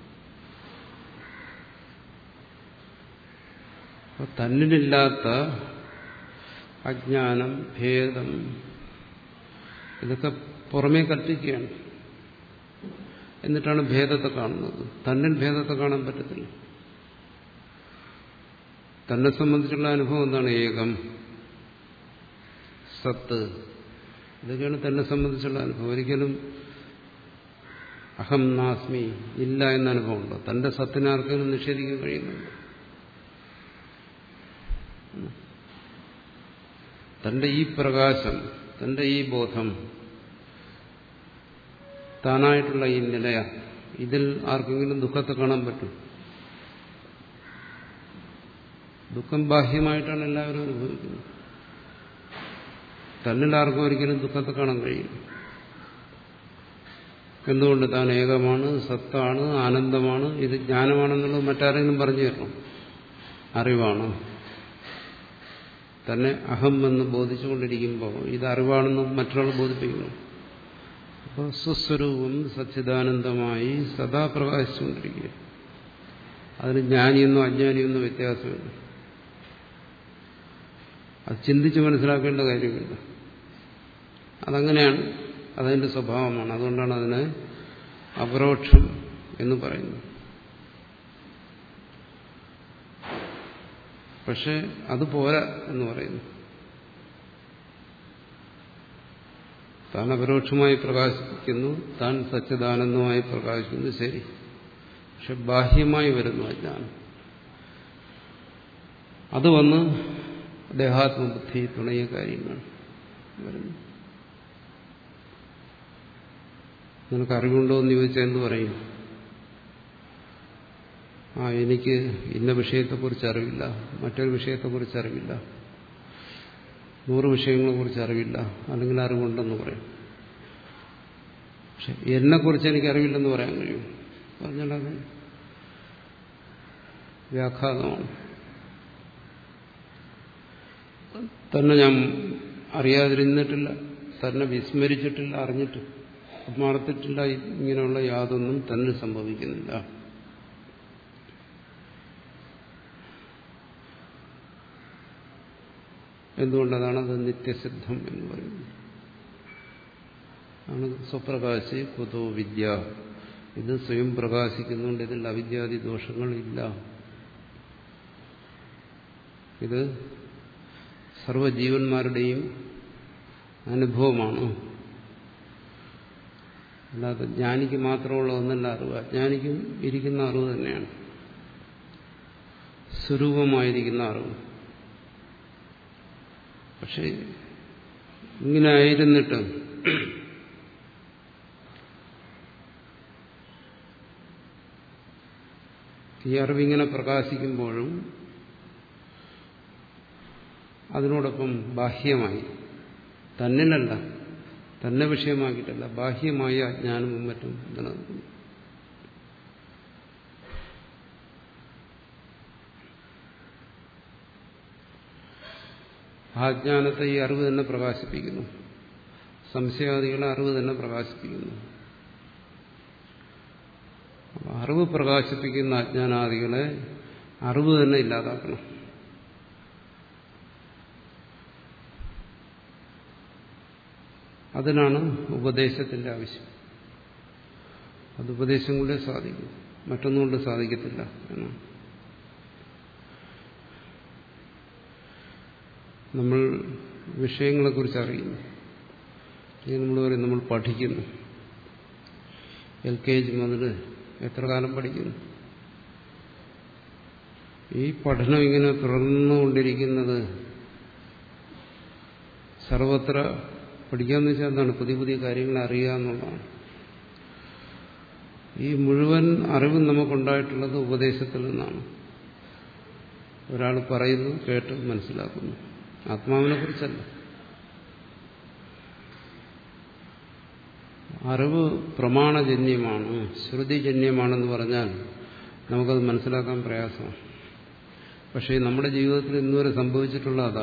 തന്നിലില്ലാത്ത അജ്ഞാനം, ഭേദം, ഇതൊക്കെ പുറമേ കൽപ്പിക്കുകയാണ്. എന്നിട്ടാണ് ഭേദത്തെ കാണുന്നത്. തന്നിൽ ഭേദത്തെ കാണാൻ പറ്റത്തില്ല. തന്നെ സംബന്ധിച്ചുള്ള അനുഭവം എന്താണ്? ഏകം, സത്ത്, ഇതൊക്കെയാണ് തന്നെ സംബന്ധിച്ചുള്ള അനുഭവം. ഒരിക്കലും അഹം നാസ്മി, ഇല്ല എന്ന അനുഭവമുണ്ടോ? തന്റെ സത്തിനെ ആർക്കെങ്കിലും നിഷേധിക്കാൻ കഴിയുന്നുണ്ടോ? തന്റെ ഈ പ്രകാശം, തന്റെ ഈ ബോധം, താനായിട്ടുള്ള ഈ നിലയ, ഇതിൽ ആർക്കെങ്കിലും ദുഃഖത്തെ കാണാൻ പറ്റും? ദുഃഖം ബാഹ്യമായിട്ടാണ് എല്ലാവരും അനുഭവിക്കുന്നത്. തന്നിൽ ആർക്കും ഒരിക്കലും ദുഃഖത്തെ കാണാൻ കഴിയും. എന്തുകൊണ്ട്? താൻ ഏകമാണ്, സത്താണ്, ആനന്ദമാണ്, ഇത് ജ്ഞാനമാണെന്നുള്ളത് മറ്റാരെങ്കിലും പറഞ്ഞു തരണം. അറിവാണ്. തന്നെ അഹം എന്ന് ബോധിച്ചുകൊണ്ടിരിക്കുമ്പോൾ ഇത് അറിവാണെന്ന് മറ്റൊരാൾ ബോധിപ്പിക്കുന്നു. അപ്പോൾ സ്വസ്വരൂപം സച്ചിദാനന്ദമായി സദാ പ്രകാശിച്ചുകൊണ്ടിരിക്കുക. അതിന് ജ്ഞാനിയെന്നോ അജ്ഞാനിയെന്നോ വ്യത്യാസമില്ല. അത് ചിന്തിച്ച് മനസ്സിലാക്കേണ്ട കാര്യമില്ല. അതങ്ങനെയാണ്, അതതിന്റെ സ്വഭാവമാണ്. അതുകൊണ്ടാണ് അതിനെ അപരോക്ഷം എന്ന് പറയുന്നത്. പക്ഷെ അത് പോരാ എന്ന് പറയുന്നു. താൻ അപരോക്ഷമായി പ്രകാശിക്കുന്നു, താൻ സച്ചിദാനന്ദമായി പ്രകാശിക്കുന്നു, ശരി. പക്ഷെ ബാഹ്യമായി വരുന്നു അജ്ഞാനം. അത് വന്ന് ദേഹാത്മബുദ്ധി തുടങ്ങിയ കാര്യങ്ങൾ വരുന്നു. നിനക്ക് അറിവുണ്ടോ എന്ന് ചോദിച്ചാൽ എന്ത് പറയും? ആ എനിക്ക് ഇന്ന വിഷയത്തെക്കുറിച്ച് അറിവില്ല, മറ്റൊരു വിഷയത്തെക്കുറിച്ച് അറിവില്ല, നൂറ് വിഷയങ്ങളെക്കുറിച്ച് അറിവില്ല, അല്ലെങ്കിൽ അറിവുണ്ടെന്ന് പറയും. പക്ഷെ എന്നെക്കുറിച്ച് എനിക്ക് അറിവില്ലെന്ന് പറയാൻ കഴിയും. പറഞ്ഞാൽ അത് വ്യാഘാതമാണ്. തന്നെ ഞാൻ അറിയാതിരുന്നിട്ടില്ല, തന്നെ വിസ്മരിച്ചിട്ടില്ല, അറിഞ്ഞിട്ട് മറത്തിട്ടില്ല, ഇങ്ങനെയുള്ള യാതൊന്നും തന്നെ സംഭവിക്കുന്നില്ല. എന്തുകൊണ്ടതാണ് അത് നിത്യസിദ്ധം എന്ന് പറയുന്നത്? ആണ് സ്വപ്രകാശി കുതോ വിദ്യ. ഇത് സ്വയം പ്രകാശിക്കുന്നുണ്ട്, ഇതിൽ അവിദ്യാദി ദോഷങ്ങൾ ഇല്ല. ഇത് സർവജീവന്മാരുടെയും അനുഭവമാണ്. അല്ലാതെ ജ്ഞാനിക്ക് മാത്രമുള്ള ഒന്നല്ല അറിവ്. അജ്ഞാനിക്കും ഇരിക്കുന്ന അറിവ് തന്നെയാണ്, സ്വരൂപമായിരിക്കുന്ന അറിവ്. പക്ഷെ ഇങ്ങനെ ആയിരുന്നിട്ട് ഈ അറിവിങ്ങനെ പ്രകാശിക്കുമ്പോഴും അതിനോടൊപ്പം ബാഹ്യമായി, തന്നിലല്ല, തന്നെ വിഷയമാക്കിയിട്ടല്ല, ബാഹ്യമായ അജ്ഞാനവും മറ്റും നിലനിൽക്കുന്നു. ആ അജ്ഞാനത്തെ ഈ അറിവ് തന്നെ പ്രകാശിപ്പിക്കുന്നു. സംശയാദികളെ അറിവ് തന്നെ പ്രകാശിപ്പിക്കുന്നു. അറിവ് പ്രകാശിപ്പിക്കുന്ന അജ്ഞാനാദികളെ അറിവ് തന്നെ ഇല്ലാതാക്കണം. അതിനാണ് ഉപദേശത്തിന്റെ ആവശ്യം. അത് ഉപദേശം കൊണ്ടേ സാധിക്കും, മറ്റൊന്നുകൊണ്ട് സാധിക്കത്തില്ല എന്നാണ്. നമ്മൾ വിഷയങ്ങളെക്കുറിച്ച് അറിയുന്നു, നമ്മൾ പറയും നമ്മൾ പഠിക്കുന്നു. എൽ കെ ജി മുതൽ എത്ര കാലം പഠിക്കുന്നു? ഈ പഠനം ഇങ്ങനെ തുടർന്നുകൊണ്ടിരിക്കുന്നത് സർവത്ര പഠിക്കാന്ന് വെച്ചാൽ എന്താണ്? പുതിയ പുതിയ കാര്യങ്ങൾ അറിയുക എന്നുള്ളതാണ്. ഈ മുഴുവൻ അറിവും നമുക്കുണ്ടായിട്ടുള്ളത് ഉപദേശത്തിൽ നിന്നാണ്. ഒരാൾ പറയുന്നു, കേട്ട് മനസ്സിലാക്കുന്നു. ആത്മാവിനെ കുറിച്ചല്ല. അറിവ് പ്രമാണജന്യമാണ്, ശ്രുതിജന്യമാണെന്ന് പറഞ്ഞാൽ നമുക്കത് മനസ്സിലാക്കാൻ പ്രയാസമാണ്. പക്ഷേ നമ്മുടെ ജീവിതത്തിൽ ഇന്നുവരെ സംഭവിച്ചിട്ടുള്ള അതാ.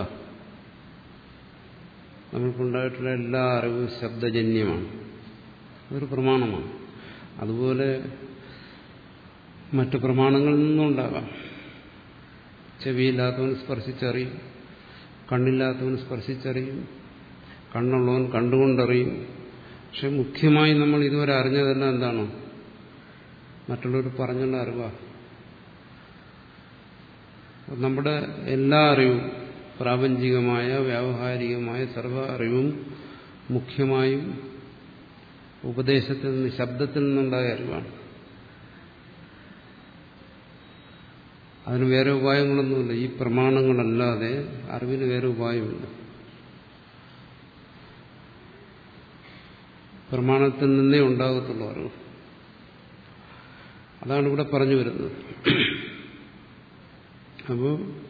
നമ്മൾക്കുണ്ടായിട്ടുള്ള എല്ലാ അറിവും ശബ്ദജന്യമാണ്, അതൊരു പ്രമാണമാണ്. അതുപോലെ മറ്റു പ്രമാണങ്ങളിൽ നിന്നും ഉണ്ടാകാം. ചെവിയില്ലാത്തവൻ സ്പർശിച്ചറിയും, കണ്ണില്ലാത്തവൻ സ്പർശിച്ചറിയും, കണ്ണുള്ളവൻ കണ്ടുകൊണ്ടറിയും. പക്ഷെ മുഖ്യമായി നമ്മൾ ഇതുവരെ അറിഞ്ഞതെല്ലാം എന്താണ്? മറ്റുള്ളവർ പറഞ്ഞുള്ള അറിവാണ്. നമ്മുടെ എല്ലാ അറിവും, പ്രാപഞ്ചികമായ വ്യാവഹാരികമായ സർവ്വ അറിവും മുഖ്യമായും ഉപദേശത്തിൽ നിന്ന്, ശബ്ദത്തിൽ നിന്നുണ്ടായ അറിവാണ്. അതിന് വേറെ ഉപായങ്ങളൊന്നുമില്ല. ഈ പ്രമാണങ്ങളല്ലാതെ അറിവിന് വേറെ ഉപായമില്ല. പ്രമാണത്തിൽ നിന്നേ ഉണ്ടാകത്തുള്ളൂ അറിവ്. അതാണ് ഇവിടെ പറഞ്ഞു വരുന്നത്. അപ്പോൾ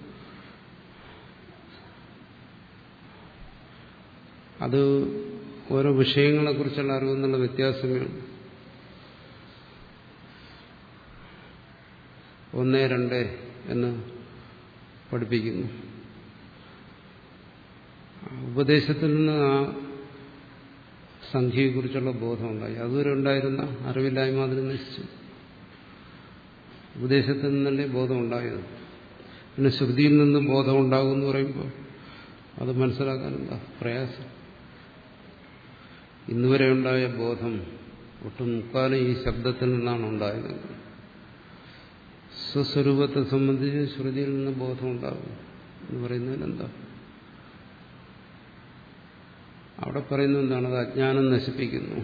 അത് ഓരോ വിഷയങ്ങളെക്കുറിച്ചുള്ള അറിവെന്നുള്ള വ്യത്യാസമേ ഉള്ളൂ. ഒന്ന് രണ്ട് എന്ന് പഠിപ്പിക്കുന്നു. ഉപദേശത്തിൽ നിന്ന് ആ സംഖ്യയെക്കുറിച്ചുള്ള ബോധമുണ്ടായി. അതുവരെ ഉണ്ടായിരുന്ന അറിവില്ലായ്മ അതിന് നശിച്ചു. ഉപദേശത്തിൽ നിന്നല്ലേ ബോധമുണ്ടായത്. പിന്നെ ശ്രുതിയിൽ നിന്ന് ബോധമുണ്ടാകും എന്ന് പറയുമ്പോൾ അത് മനസ്സിലാക്കാൻ എന്താ പ്രയാസം? ഇന്നുവരെ ഉണ്ടായ ബോധം ഒട്ടും മുക്കാലും ഈ ശബ്ദത്തിൽ നിന്നാണ് ഉണ്ടായത്. സ്വസ്വരൂപത്തെ സംബന്ധിച്ച് ശ്രുതിയിൽ നിന്ന് ബോധമുണ്ടാകും എന്ന് പറയുന്നതിനെന്താ? അവിടെ പറയുന്നത് എന്താണ്? അത് അജ്ഞാനം നശിപ്പിക്കുന്നു.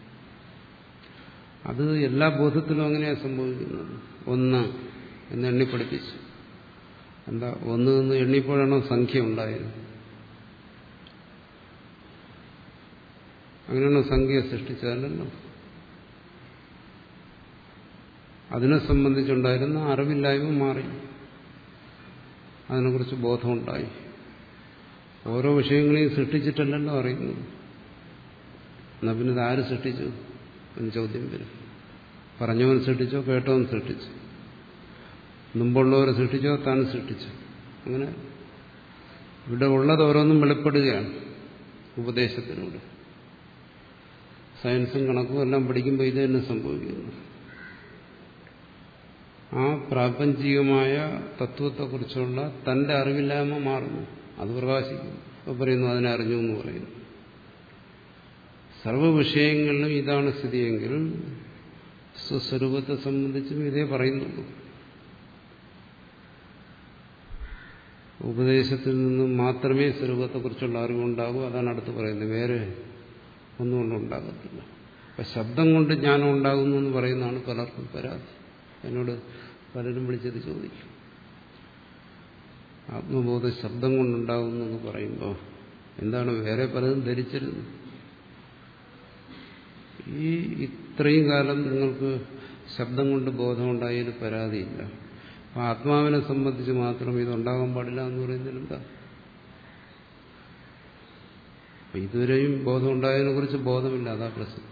അത് എല്ലാ ബോധത്തിലും അങ്ങനെയാണ് സംഭവിക്കുന്നത്. ഒന്ന് എന്ന് എണ്ണിപ്പഠിപ്പിച്ചു. എന്താ ഒന്ന് എന്ന് എണ്ണിപ്പോഴാണോ സംഖ്യ ഉണ്ടായത്? അങ്ങനെയാണോ സംഖ്യ സൃഷ്ടിച്ചതല്ലോ? അതിനെ സംബന്ധിച്ചുണ്ടായിരുന്ന അറിവില്ലായ്മ മാറി, അതിനെക്കുറിച്ച് ബോധമുണ്ടായി. ഓരോ വിഷയങ്ങളെയും സൃഷ്ടിച്ചിട്ടല്ലല്ലോ അറിയുന്നത്. എന്നാൽ പിന്നെ ഇത് ആര് സൃഷ്ടിച്ചു എന്ന് ചോദ്യം വരും. പറഞ്ഞവൻ സൃഷ്ടിച്ചോ കേട്ടവൻ സൃഷ്ടിച്ചു? മുമ്പുള്ളവരെ സൃഷ്ടിച്ചോ താൻ സൃഷ്ടിച്ചു? അങ്ങനെ ഇവിടെ ഉള്ളത് ഓരോന്നും വെളിപ്പെടുകയാണ് ഉപദേശത്തിലൂടെ. സയൻസും കണക്കും എല്ലാം പഠിക്കുമ്പോൾ ഇത് തന്നെ സംഭവിക്കുന്നു. ആ പ്രാപഞ്ചികമായ തത്വത്തെക്കുറിച്ചുള്ള തന്റെ അറിവില്ലായ്മ മാറുന്നു, അത് പ്രകാശിക്കുന്നു. അപ്പോൾ പറയുന്നു അതിനെ അറിഞ്ഞു എന്ന് പറയുന്നു. സർവ്വ വിഷയങ്ങളിലും ഇതാണ് സ്ഥിതിയെങ്കിൽ സ്വസ്വരൂപത്തെ സംബന്ധിച്ചും ഇതേ പറയുന്നുള്ളൂ. ഉപദേശത്തിൽ നിന്നും മാത്രമേ സ്വരൂപത്തെക്കുറിച്ചുള്ള അറിവുണ്ടാകൂ. അതാണ് അടുത്ത് പറയുന്നത്. വേറെ ഒന്നുകൊണ്ടും ഉണ്ടാകത്തില്ല. അപ്പം ശബ്ദം കൊണ്ട് ജ്ഞാനം ഉണ്ടാകുന്നു എന്ന് പറയുന്നതാണ് പലർക്കും പരാതി. എന്നോട് പലരും വിളിച്ചത് ചോദിക്കും. ആത്മബോധ ശബ്ദം കൊണ്ടുണ്ടാകുന്നു എന്ന് പറയുമ്പോൾ എന്താണ് വേറെ പലതും ധരിച്ചിരുന്നത്? ഈ ഇത്രയും കാലം നിങ്ങൾക്ക് ശബ്ദം കൊണ്ട് ബോധമുണ്ടായതിന് പരാതിയില്ല. അപ്പം ആത്മാവിനെ സംബന്ധിച്ച് മാത്രം ഇതുണ്ടാകാൻ പാടില്ല എന്ന് പറയുന്നതിനെന്താ? അപ്പം ഇതുവരെയും ബോധം ഉണ്ടായതിനെ കുറിച്ച് ബോധമില്ല, അതാ പ്രശ്നം.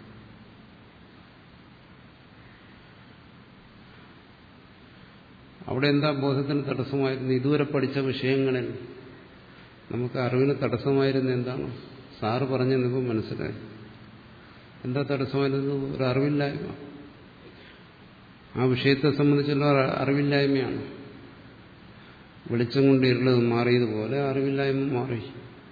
അവിടെ എന്താ ബോധത്തിന് തടസ്സമായിരുന്നു? ഇതുവരെ പഠിച്ച വിഷയങ്ങളിൽ നമുക്ക് അറിവിന് തടസ്സമായിരുന്ന എന്താണ്? സാറ് പറഞ്ഞെന്നിപ്പോൾ മനസ്സിലായി. എന്താ തടസ്സമായിരുന്നത്? ഒരു അറിവില്ലായ്മ. ആ വിഷയത്തെ സംബന്ധിച്ചുള്ള അറിവില്ലായ്മയാണ്. വെളിച്ചം കൊണ്ട് ഇരുളത് മാറിയതുപോലെ അറിവില്ലായ്മ മാറി.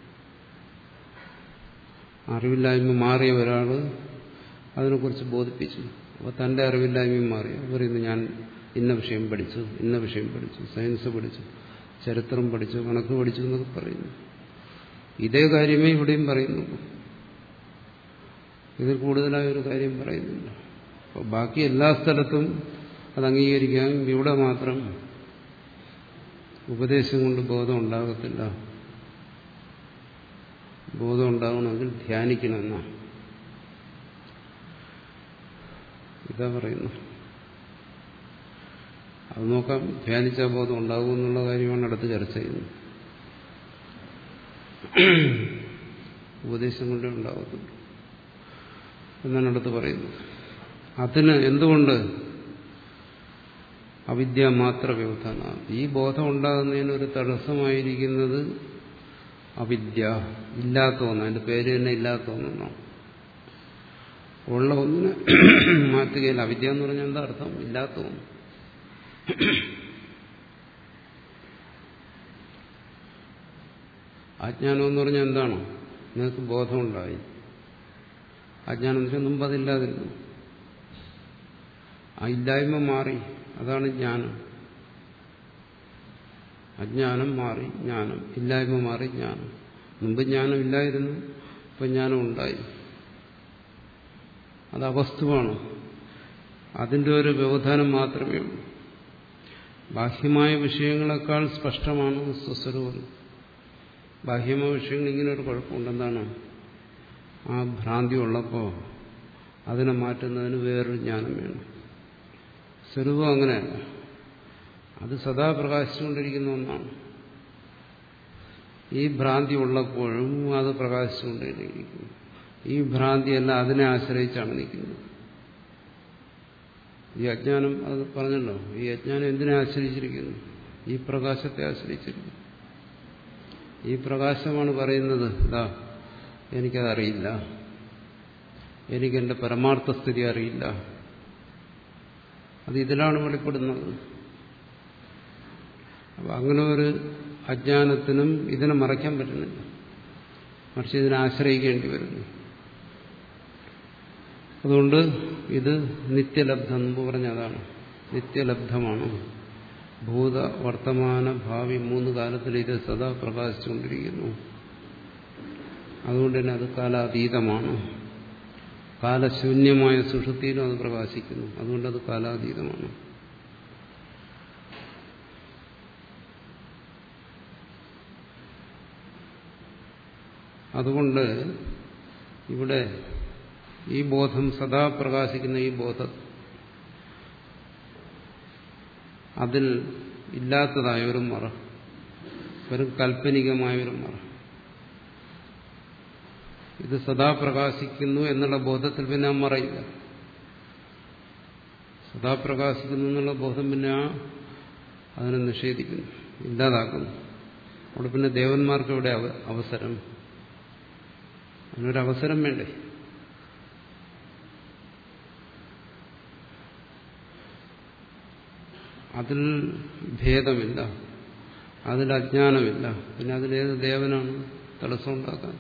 അറിവില്ലായ്മ മാറിയ ഒരാൾ അതിനെക്കുറിച്ച് ബോധിപ്പിച്ചു. അപ്പോൾ തൻ്റെ അറിവില്ലായ്മയും മാറി. പറയുന്നു ഞാൻ ഇന്ന വിഷയം പഠിച്ചു, ഇന്ന വിഷയം പഠിച്ചു, സയൻസ് പഠിച്ചു, ചരിത്രം പഠിച്ചു, കണക്ക് പഠിച്ചു എന്നൊക്കെ പറയുന്നു. ഇതേ കാര്യമേ ഇവിടെയും പറയുന്നുള്ളൂ. ഇതിൽ കൂടുതലായ ഒരു കാര്യം പറയുന്നില്ല. അപ്പോൾ ബാക്കി എല്ലാ സ്ഥലത്തും അത് അംഗീകരിക്കാൻ, ഇവിടെ മാത്രം ഉപദേശം കൊണ്ട് ബോധം ഉണ്ടാകത്തില്ല. ബോധം ഉണ്ടാകണമെങ്കിൽ ധ്യാനിക്കണമെന്നാണ്. ഇതാ പറയുന്നു. അത് നോക്കാം, ധ്യാനിച്ച ബോധം ഉണ്ടാകും എന്നുള്ള കാര്യമാണ് അടുത്ത് ചർച്ച ചെയ്യുന്നത്. ഉപദേശം കൊണ്ടേ ഉണ്ടാകത്തുള്ളൂ എന്നാണ് അടുത്ത് പറയുന്നത്. അതിന് എന്തുകൊണ്ട് അവിദ്യ മാത്ര വ്യവധാന, ഈ ബോധം ഉണ്ടാകുന്നതിന് ഒരു തടസ്സമായിരിക്കുന്നത് അവിദ്യ, ഇല്ലാത്ത ഒന്ന്, അതിന്റെ പേര് തന്നെ ഇല്ലാത്ത ഒന്നാണ്. ഉള്ള ഒന്നിനെ മാറ്റുകയില്ല. അവിദ്യ എന്ന് പറഞ്ഞാൽ എന്താ അർത്ഥം? ഇല്ലാത്ത ഒന്ന്. അജ്ഞാനം എന്ന് പറഞ്ഞാൽ എന്താണ്? നിങ്ങൾക്ക് ബോധമുണ്ടായി. അജ്ഞാനം എന്ന് വെച്ചാൽ മുമ്പ് അതില്ലാതിരുന്നു. ആ ഇല്ലായ്മ മാറി, അതാണ് ജ്ഞാനം. അജ്ഞാനം മാറി ജ്ഞാനം, ഇല്ലായ്മ മാറി ജ്ഞാനം. മുമ്പ് ജ്ഞാനം ഇല്ലായിരുന്നു, ഇപ്പൊ ജ്ഞാനം ഉണ്ടായി. അത് അവസ്തുവാണ്. അതിന്റെ ഒരു വ്യവധാനം മാത്രമേ ഉള്ളൂ. ബാഹ്യമായ വിഷയങ്ങളെക്കാൾ സ്പഷ്ടമാണ് സ്വസ്വരൂപം. ബാഹ്യമായ വിഷയങ്ങൾ ഇങ്ങനെ ഒരു കുഴപ്പമുണ്ട്. എന്താണ്? ആ ഭ്രാന്തി ഉള്ളപ്പോൾ അതിനെ മാറ്റുന്നതിന് വേറൊരു ജ്ഞാനം വേണം. സ്വരൂപം അങ്ങനെയല്ല. അത് സദാ പ്രകാശിച്ചുകൊണ്ടിരിക്കുന്ന ഒന്നാണ്. ഈ ഭ്രാന്തി ഉള്ളപ്പോഴും അത് പ്രകാശിച്ചുകൊണ്ടിരിക്കുന്നു. ഈ ഭ്രാന്തിയല്ല അതിനെ ആശ്രയിച്ചാണ് നിൽക്കുന്നത്. ഈ അജ്ഞാനം, അത് പറഞ്ഞല്ലോ, ഈ അജ്ഞാനം എന്തിനെ ആശ്രയിച്ചിരിക്കുന്നു? ഈ പ്രകാശത്തെ ആശ്രയിച്ചിരിക്കുന്നു. ഈ പ്രകാശമാണ് പറയുന്നത്, ഇതാ എനിക്കതറിയില്ല, എനിക്കെന്റെ പരമാർത്ഥ സ്ഥിതി അറിയില്ല. അത് ഇതിലാണ് വെളിപ്പെടുന്നത്. അപ്പം അങ്ങനെ ഒരു അജ്ഞാനത്തിനും ഇതിനെ മറയ്ക്കാൻ പറ്റുന്നില്ല, മറിച്ച് ഇതിനെ ആശ്രയിക്കേണ്ടി വരുന്നു. അതുകൊണ്ട് ഇത് നിത്യലബ്ധം എന്ന് പറഞ്ഞതാണ്. നിത്യലബ്ധമാണ്. ഭൂത വർത്തമാന ഭാവി മൂന്ന് കാലത്തിൽ ഇത് സദാ പ്രകാശിച്ചുകൊണ്ടിരിക്കുന്നു. അതുകൊണ്ട് തന്നെ അത് കാലാതീതമാണ്. കാലശൂന്യമായ സുഷുപ്തിയിലും അത് പ്രകാശിക്കുന്നു. അതുകൊണ്ടത് കാലാതീതമാണ്. അതുകൊണ്ട് ഇവിടെ ഈ ബോധം സദാ പ്രകാശിക്കുന്ന ഈ ബോധം, അതിൽ ഇല്ലാത്തതായ ഒരു മറ, വെറും കാൽപ്പനികമായ ഒരു മറ, ഇത് സദാ പ്രകാശിക്കുന്നു എന്നുള്ള ബോധത്തിൽ പിന്നെ ആ മറയില്ല. സദാ പ്രകാശിക്കുന്നു എന്നുള്ള ബോധം പിന്നെ ആ അതിനെ നിഷേധിക്കുന്നു, ഇല്ലാതാക്കുന്നു. അവിടെ പിന്നെ ദേവന്മാർക്ക് ഇവിടെ അവസരം, അതിനൊരവസരം വേണ്ടേ? അതിൽ ഭേദമില്ല, അതിൽ അജ്ഞാനമില്ല. പിന്നെ അതിലേത് ദേവനാണ് തടസ്സം ഉണ്ടാക്കാൻ?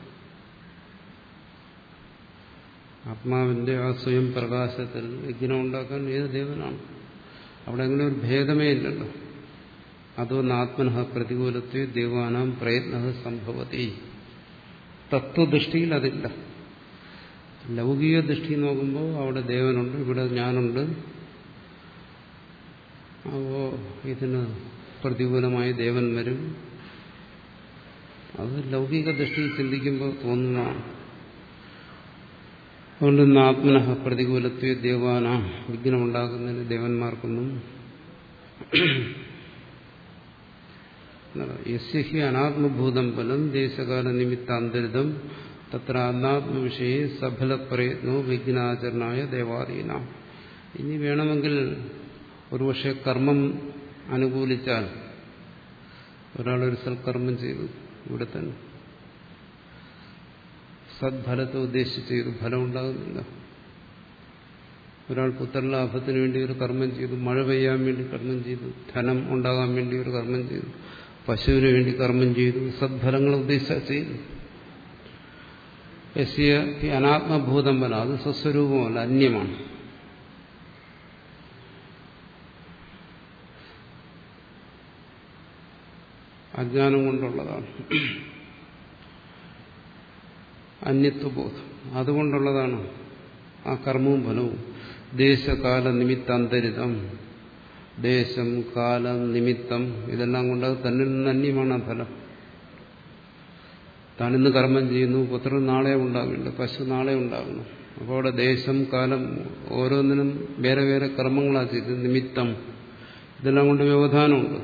ആത്മാവിന്റെ ആ സ്വയം പ്രകാശത്തിൽ വിഘ്നം ഉണ്ടാക്കാൻ ഏത് ദേവനാണ്? അവിടെ അങ്ങനെ ഒരു ഭേദമേ ഇല്ലല്ലോ. അതൊന്ന് ആത്മനഃ പ്രതികൂലത്തെ ദേവാനാം പ്രയത്ന സംഭവതി. തത്വദൃഷ്ടിയിൽ അതില്ല. ലൗകിക ദൃഷ്ടി നോക്കുമ്പോൾ അവിടെ ദേവനുണ്ട്, ഇവിടെ ഞാനുണ്ട്. അപ്പോ ഇതിന് പ്രതികൂലമായി ദേവൻ വരും. അത് ലൗകിക ദൃഷ്ടിയിൽ ചിന്തിക്കുമ്പോൾ തോന്നുന്നതാണ്. അതുകൊണ്ട് ഇന്ന് ആത്മനഃ പ്രതികൂലത്വ ദേവാനാം, വിഘ്നമുണ്ടാക്കുന്നതിന് ദേവന്മാർക്കൊന്നും യസ്യഹി അനാത്മഭൂതം ഫലം ദേശകാല നിമിത്താന്തരിതം തത്ര അനാത്മവിഷയെ സഫല പ്രയത്നോ വിഘ്നാചരണായ ദേവാദീനാം. ഇനി വേണമെങ്കിൽ ഒരുപക്ഷെ കർമ്മം അനുകൂലിച്ചാൽ, ഒരാളൊരു സൽക്കർമ്മം ചെയ്തു, ഇവിടെ തന്നെ സദ്ഫലത്തെ ഉദ്ദേശിച്ച് ചെയ്തു, ഫലം ഉണ്ടാകുന്നില്ല. ഒരാൾ പുത്രലാഭത്തിന് വേണ്ടി ഒരു കർമ്മം ചെയ്തു, മഴ പെയ്യാൻ വേണ്ടി കർമ്മം ചെയ്തു, ധനം ഉണ്ടാകാൻ വേണ്ടി ഒരു കർമ്മം ചെയ്തു, പശുവിന് വേണ്ടി കർമ്മം ചെയ്തു, സദ്ഫലങ്ങൾ ഉദ്ദേശിച്ചാൽ ചെയ്തു. യസ്യ അനാത്മഭൂതം ഫല, അത് സ്വസ്വരൂപമല്ല, അന്യമാണ്. അജ്ഞാനം കൊണ്ടുള്ളതാണ്, അന്യത്വബോധം അതുകൊണ്ടുള്ളതാണ് ആ കർമ്മവും ഫലവും. ദേശകാല നിമിത്താന്തരിതം, ദേശം കാലം നിമിത്തം ഇതെല്ലാം കൊണ്ട് അത് തന്നിൽ നിന്ന് അന്യമാണ് ആ ഫലം. താനിന്ന് കർമ്മം ചെയ്യുന്നു, പുത്രൻ നാളെ ഉണ്ടാകുന്നുണ്ട്, പശു നാളെ ഉണ്ടാകുന്നു. അപ്പോൾ അവിടെ ദേശം, കാലം ഓരോന്നിനും വേറെ വേറെ കർമ്മങ്ങളാണ് ചെയ്ത് നിമിത്തം, ഇതെല്ലാം കൊണ്ട് വ്യവധാനമുണ്ട്.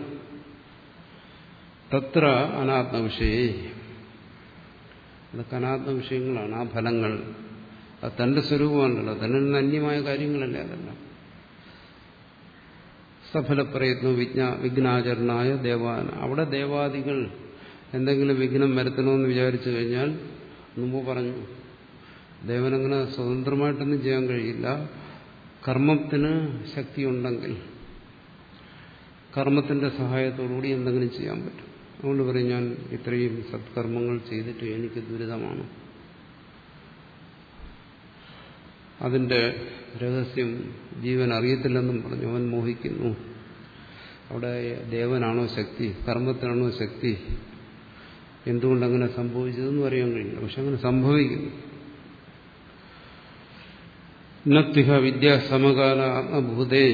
തത്ര അനാത്മവിഷയേ, അതൊക്കെ അനാത്മ വിഷയങ്ങളാണ്. ആ ഫലങ്ങൾ അത് തന്റെ സ്വരൂപമാണല്ലോ, തന്നിൽ നിന്ന് അന്യമായ കാര്യങ്ങളല്ലേ അതെല്ലാം. സഫലപ്രയത്ന വിജ്ഞാ വിഘ്നാചരണായ ദേവാന, അവിടെ ദേവാദികൾ എന്തെങ്കിലും വിഘ്നം വരുത്തണമെന്ന് വിചാരിച്ചു കഴിഞ്ഞാൽ, മുമ്പ് പറഞ്ഞു, ദേവനങ്ങനെ സ്വതന്ത്രമായിട്ടൊന്നും ചെയ്യാൻ കഴിയില്ല. കർമ്മത്തിന് ശക്തിയുണ്ടെങ്കിൽ കർമ്മത്തിന്റെ സഹായത്തോടുകൂടി എന്തെങ്കിലും ചെയ്യാൻ പറ്റും. അതുകൊണ്ട് പറയും, ഞാൻ ഇത്രയും സത്കർമ്മങ്ങൾ ചെയ്തിട്ട് എനിക്ക് ദുരിതമാണ്. അതിന്റെ രഹസ്യം ജീവൻ അറിയത്തില്ലെന്നും പറഞ്ഞു. അവൻ മോഹിക്കുന്നു. അവിടെ ദേവനാണോ ശക്തി, കർമ്മത്തിനാണോ ശക്തി, എന്തുകൊണ്ടങ്ങനെ സംഭവിച്ചതെന്ന് അറിയാൻ കഴിയില്ല. പക്ഷെ അങ്ങനെ സംഭവിക്കുന്നു. നത്വിഹ വിദ്യാസമകാല ആത്മഭൂതേ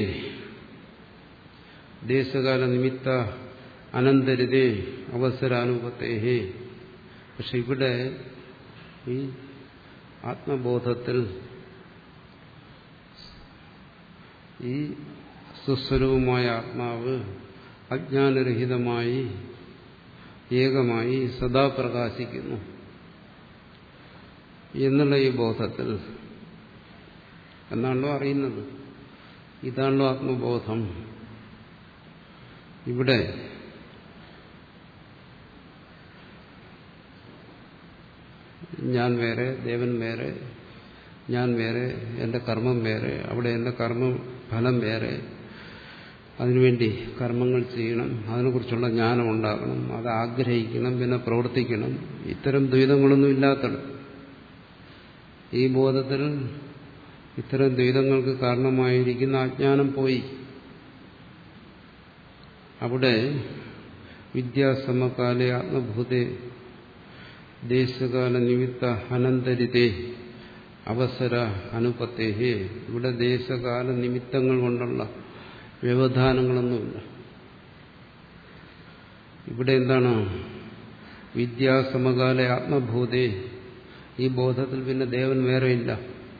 ദേശകാല നിമിത്ത അനന്തരിതേ അവസരാനുപത്തേഹേ. പക്ഷെ ഇവിടെ ഈ ആത്മബോധത്തിൽ ഈ സുസ്വരൂപമായ ആത്മാവ് അജ്ഞാനരഹിതമായി ഏകമായി സദാ പ്രകാശിക്കുന്നു എന്നുള്ള ഈ ബോധത്തിൽ എന്നാണല്ലോ അറിയുന്നത്. ഇതാണല്ലോ ആത്മബോധം. ഇവിടെ ഞാൻ വേറെ, ദേവൻ വേറെ, ഞാൻ വേറെ, എന്റെ കർമ്മം വേറെ, അവിടെ എന്റെ കർമ്മ ഫലം വേറെ, അതിനുവേണ്ടി കർമ്മങ്ങൾ ചെയ്യണം, അതിനെക്കുറിച്ചുള്ള ജ്ഞാനം ഉണ്ടാകണം, അത് ആഗ്രഹിക്കണം, പിന്നെ പ്രവർത്തിക്കണം. ഇത്തരം ദ്വൈതങ്ങളൊന്നും ഇല്ലാത്തത്. ഈ ബോധത്തിൽ ഇത്തരം ദ്വൈതങ്ങൾക്ക് കാരണമായിരിക്കുന്ന അജ്ഞാനം പോയി. അവിടെ വിദ്യാസമകാലേ ആത്മഭൂതേ ദേശകാല നിമിത്ത അനന്തരിതേ അവസര അനുപത്തേഹേ. ഇവിടെ ദേശകാല നിമിത്തങ്ങൾ കൊണ്ടുള്ള വ്യവധാനങ്ങളൊന്നുമില്ല. ഇവിടെ എന്താണ്? വിദ്യാസമകാല ആത്മഭൂതേ, ഈ ബോധത്തിൽ പിന്നെ ദേവൻ വേറെയില്ല.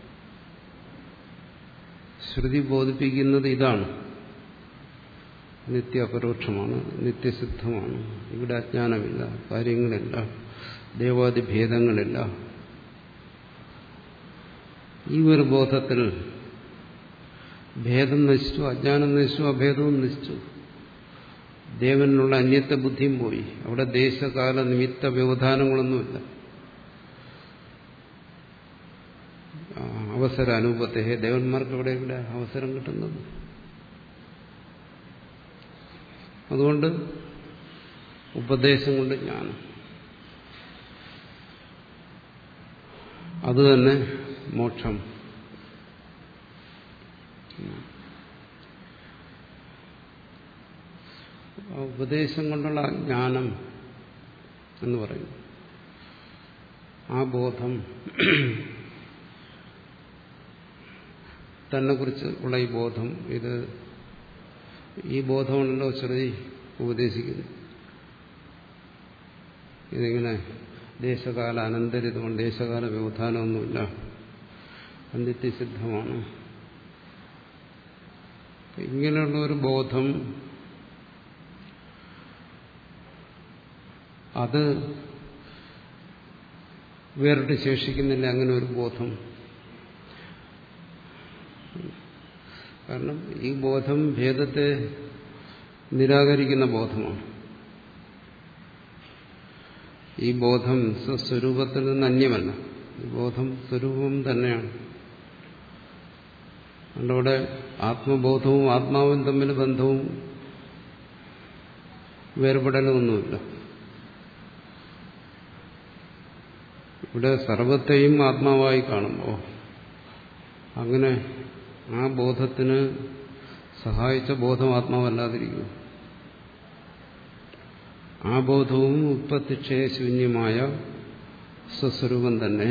ശ്രുതി ബോധിപ്പിക്കുന്നത് ഇതാണ്. നിത്യ അപരോക്ഷമാണ്, നിത്യസിദ്ധമാണ്. ഇവിടെ അജ്ഞാനമില്ല, കാര്യങ്ങളില്ല, ദേവാദി ഭേദങ്ങളില്ല. ഈ ഒരു ബോധത്തിൽ ഭേദം നശിച്ചു, അജ്ഞാനം നശിച്ചു, അഭേദവും നശിച്ചു. ദേവനിലുള്ള അന്യത്വ ബുദ്ധിയും പോയി. അവിടെ ദേശകാല നിമിത്ത വ്യവധാനങ്ങളൊന്നുമില്ല. അവസര അനുപത്തെ, ദേവന്മാർക്ക് ഇവിടെ ഇവിടെ അവസരം കിട്ടുന്നത്. അതുകൊണ്ട് ഉപദേശം കൊണ്ട് ജ്ഞാനം, അതുതന്നെ മോക്ഷം. ഉപദേശം കൊണ്ടുള്ള ജ്ഞാനം എന്ന് പറയുന്നു. ആ ബോധം, തന്നെ കുറിച്ച് ഉള്ള ഈ ബോധം, ഇത് ഈ ബോധമാണല്ലോ ശ്രുതി ഉപദേശിക്കുന്നു. ഇതിങ്ങനെ ദേശകാല അനന്തരിതമാണ്, ദേശകാല വ്യവധാനമൊന്നുമില്ല, നിത്യസിദ്ധമാണ്. ഇങ്ങനെയുള്ള ഒരു ബോധം, അത് വേറിട്ട് ശേഷിക്കുന്നില്ല. അങ്ങനെ ഒരു ബോധം, കാരണം ഈ ബോധം ഭേദത്തെ നിരാകരിക്കുന്ന ബോധമാണ്. ഈ ബോധം സ്വസ്വരൂപത്തിൽ നിന്ന് അന്യമല്ല. ഈ ബോധം സ്വരൂപം തന്നെയാണ്. അതുകൊണ്ടവിടെ ആത്മബോധവും ആത്മാവും തമ്മിൽ ബന്ധവും വേർപെടലൊന്നുമില്ല. ഇവിടെ സർവത്തെയും ആത്മാവായി കാണുമ്പോൾ അങ്ങനെ ആ ബോധത്തിന് സഹായിച്ച ബോധം ആത്മാവല്ലാതിരിക്കും. ആ ബോധവും ഉത്പത്തിക്ഷയശൂന്യമായ സ്വസ്വരൂപം തന്നെ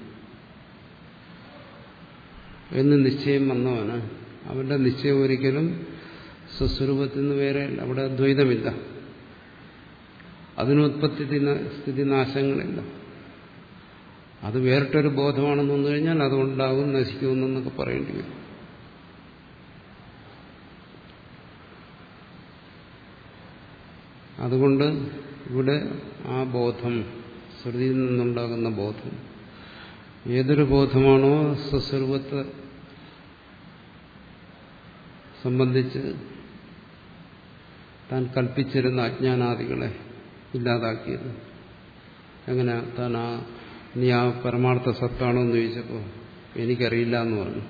എന്ന് നിശ്ചയം വന്നവന്, അവന്റെ നിശ്ചയം ഒരിക്കലും സ്വസ്വരൂപത്തിൽ നിന്ന് വേറെ, അവിടെ ദ്വൈതമില്ല. അതിനുത്പത്തി സ്ഥിതിനാശങ്ങളില്ല. അത് വേറിട്ടൊരു ബോധമാണെന്ന് വന്നു കഴിഞ്ഞാൽ അതുകൊണ്ടാകും നശിക്കുമെന്നൊക്കെ പറയേണ്ടി വരും. അതുകൊണ്ട് ഇവിടെ ആ ബോധം, ശ്രുതിയിൽ നിന്നുണ്ടാകുന്ന ബോധം, ഏതൊരു ബോധമാണോ സ്വസ്വരൂപത്തെ സംബന്ധിച്ച് താൻ കൽപ്പിച്ചിരുന്ന അജ്ഞാനാദികളെ ഇല്ലാതാക്കിയത്, എങ്ങനെ താൻ ആ നീ ആ പരമാർത്ഥ സത്താണോ എന്ന് ചോദിച്ചപ്പോൾ എനിക്കറിയില്ല എന്ന് പറഞ്ഞു.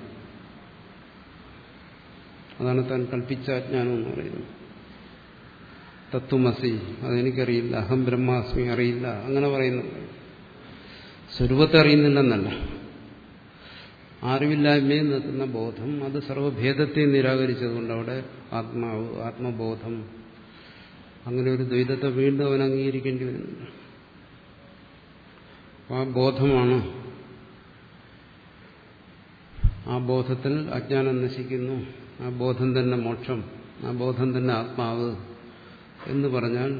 അതാണ് താൻ കൽപ്പിച്ച അജ്ഞാനം എന്ന് പറയുന്നത്. തത്വമസി, അതെനിക്കറിയില്ല, അഹം ബ്രഹ്മാസ്മി അറിയില്ല, അങ്ങനെ പറയുന്നുണ്ട്. സ്വരൂപത്തെ അറിയുന്നില്ലെന്നല്ല, അറിവില്ലായ്മയിൽ നിൽക്കുന്ന ബോധം, അത് സർവഭേദത്തെ നിരാകരിച്ചതുകൊണ്ട് അവിടെ ആത്മാവ്, ആത്മബോധം, അങ്ങനെ ഒരു ദ്വൈതത്തെ വീണ്ടും അവൻ അംഗീകരിക്കേണ്ടി വരുന്നുണ്ട്. ആ ബോധമാണ്, ആ ബോധത്തിൽ അജ്ഞാനം നശിക്കുന്നു, ആ ബോധം തന്നെ മോക്ഷം, ആ ബോധം തന്നെ ആത്മാവ് എന്ന് പറഞ്ഞാൽ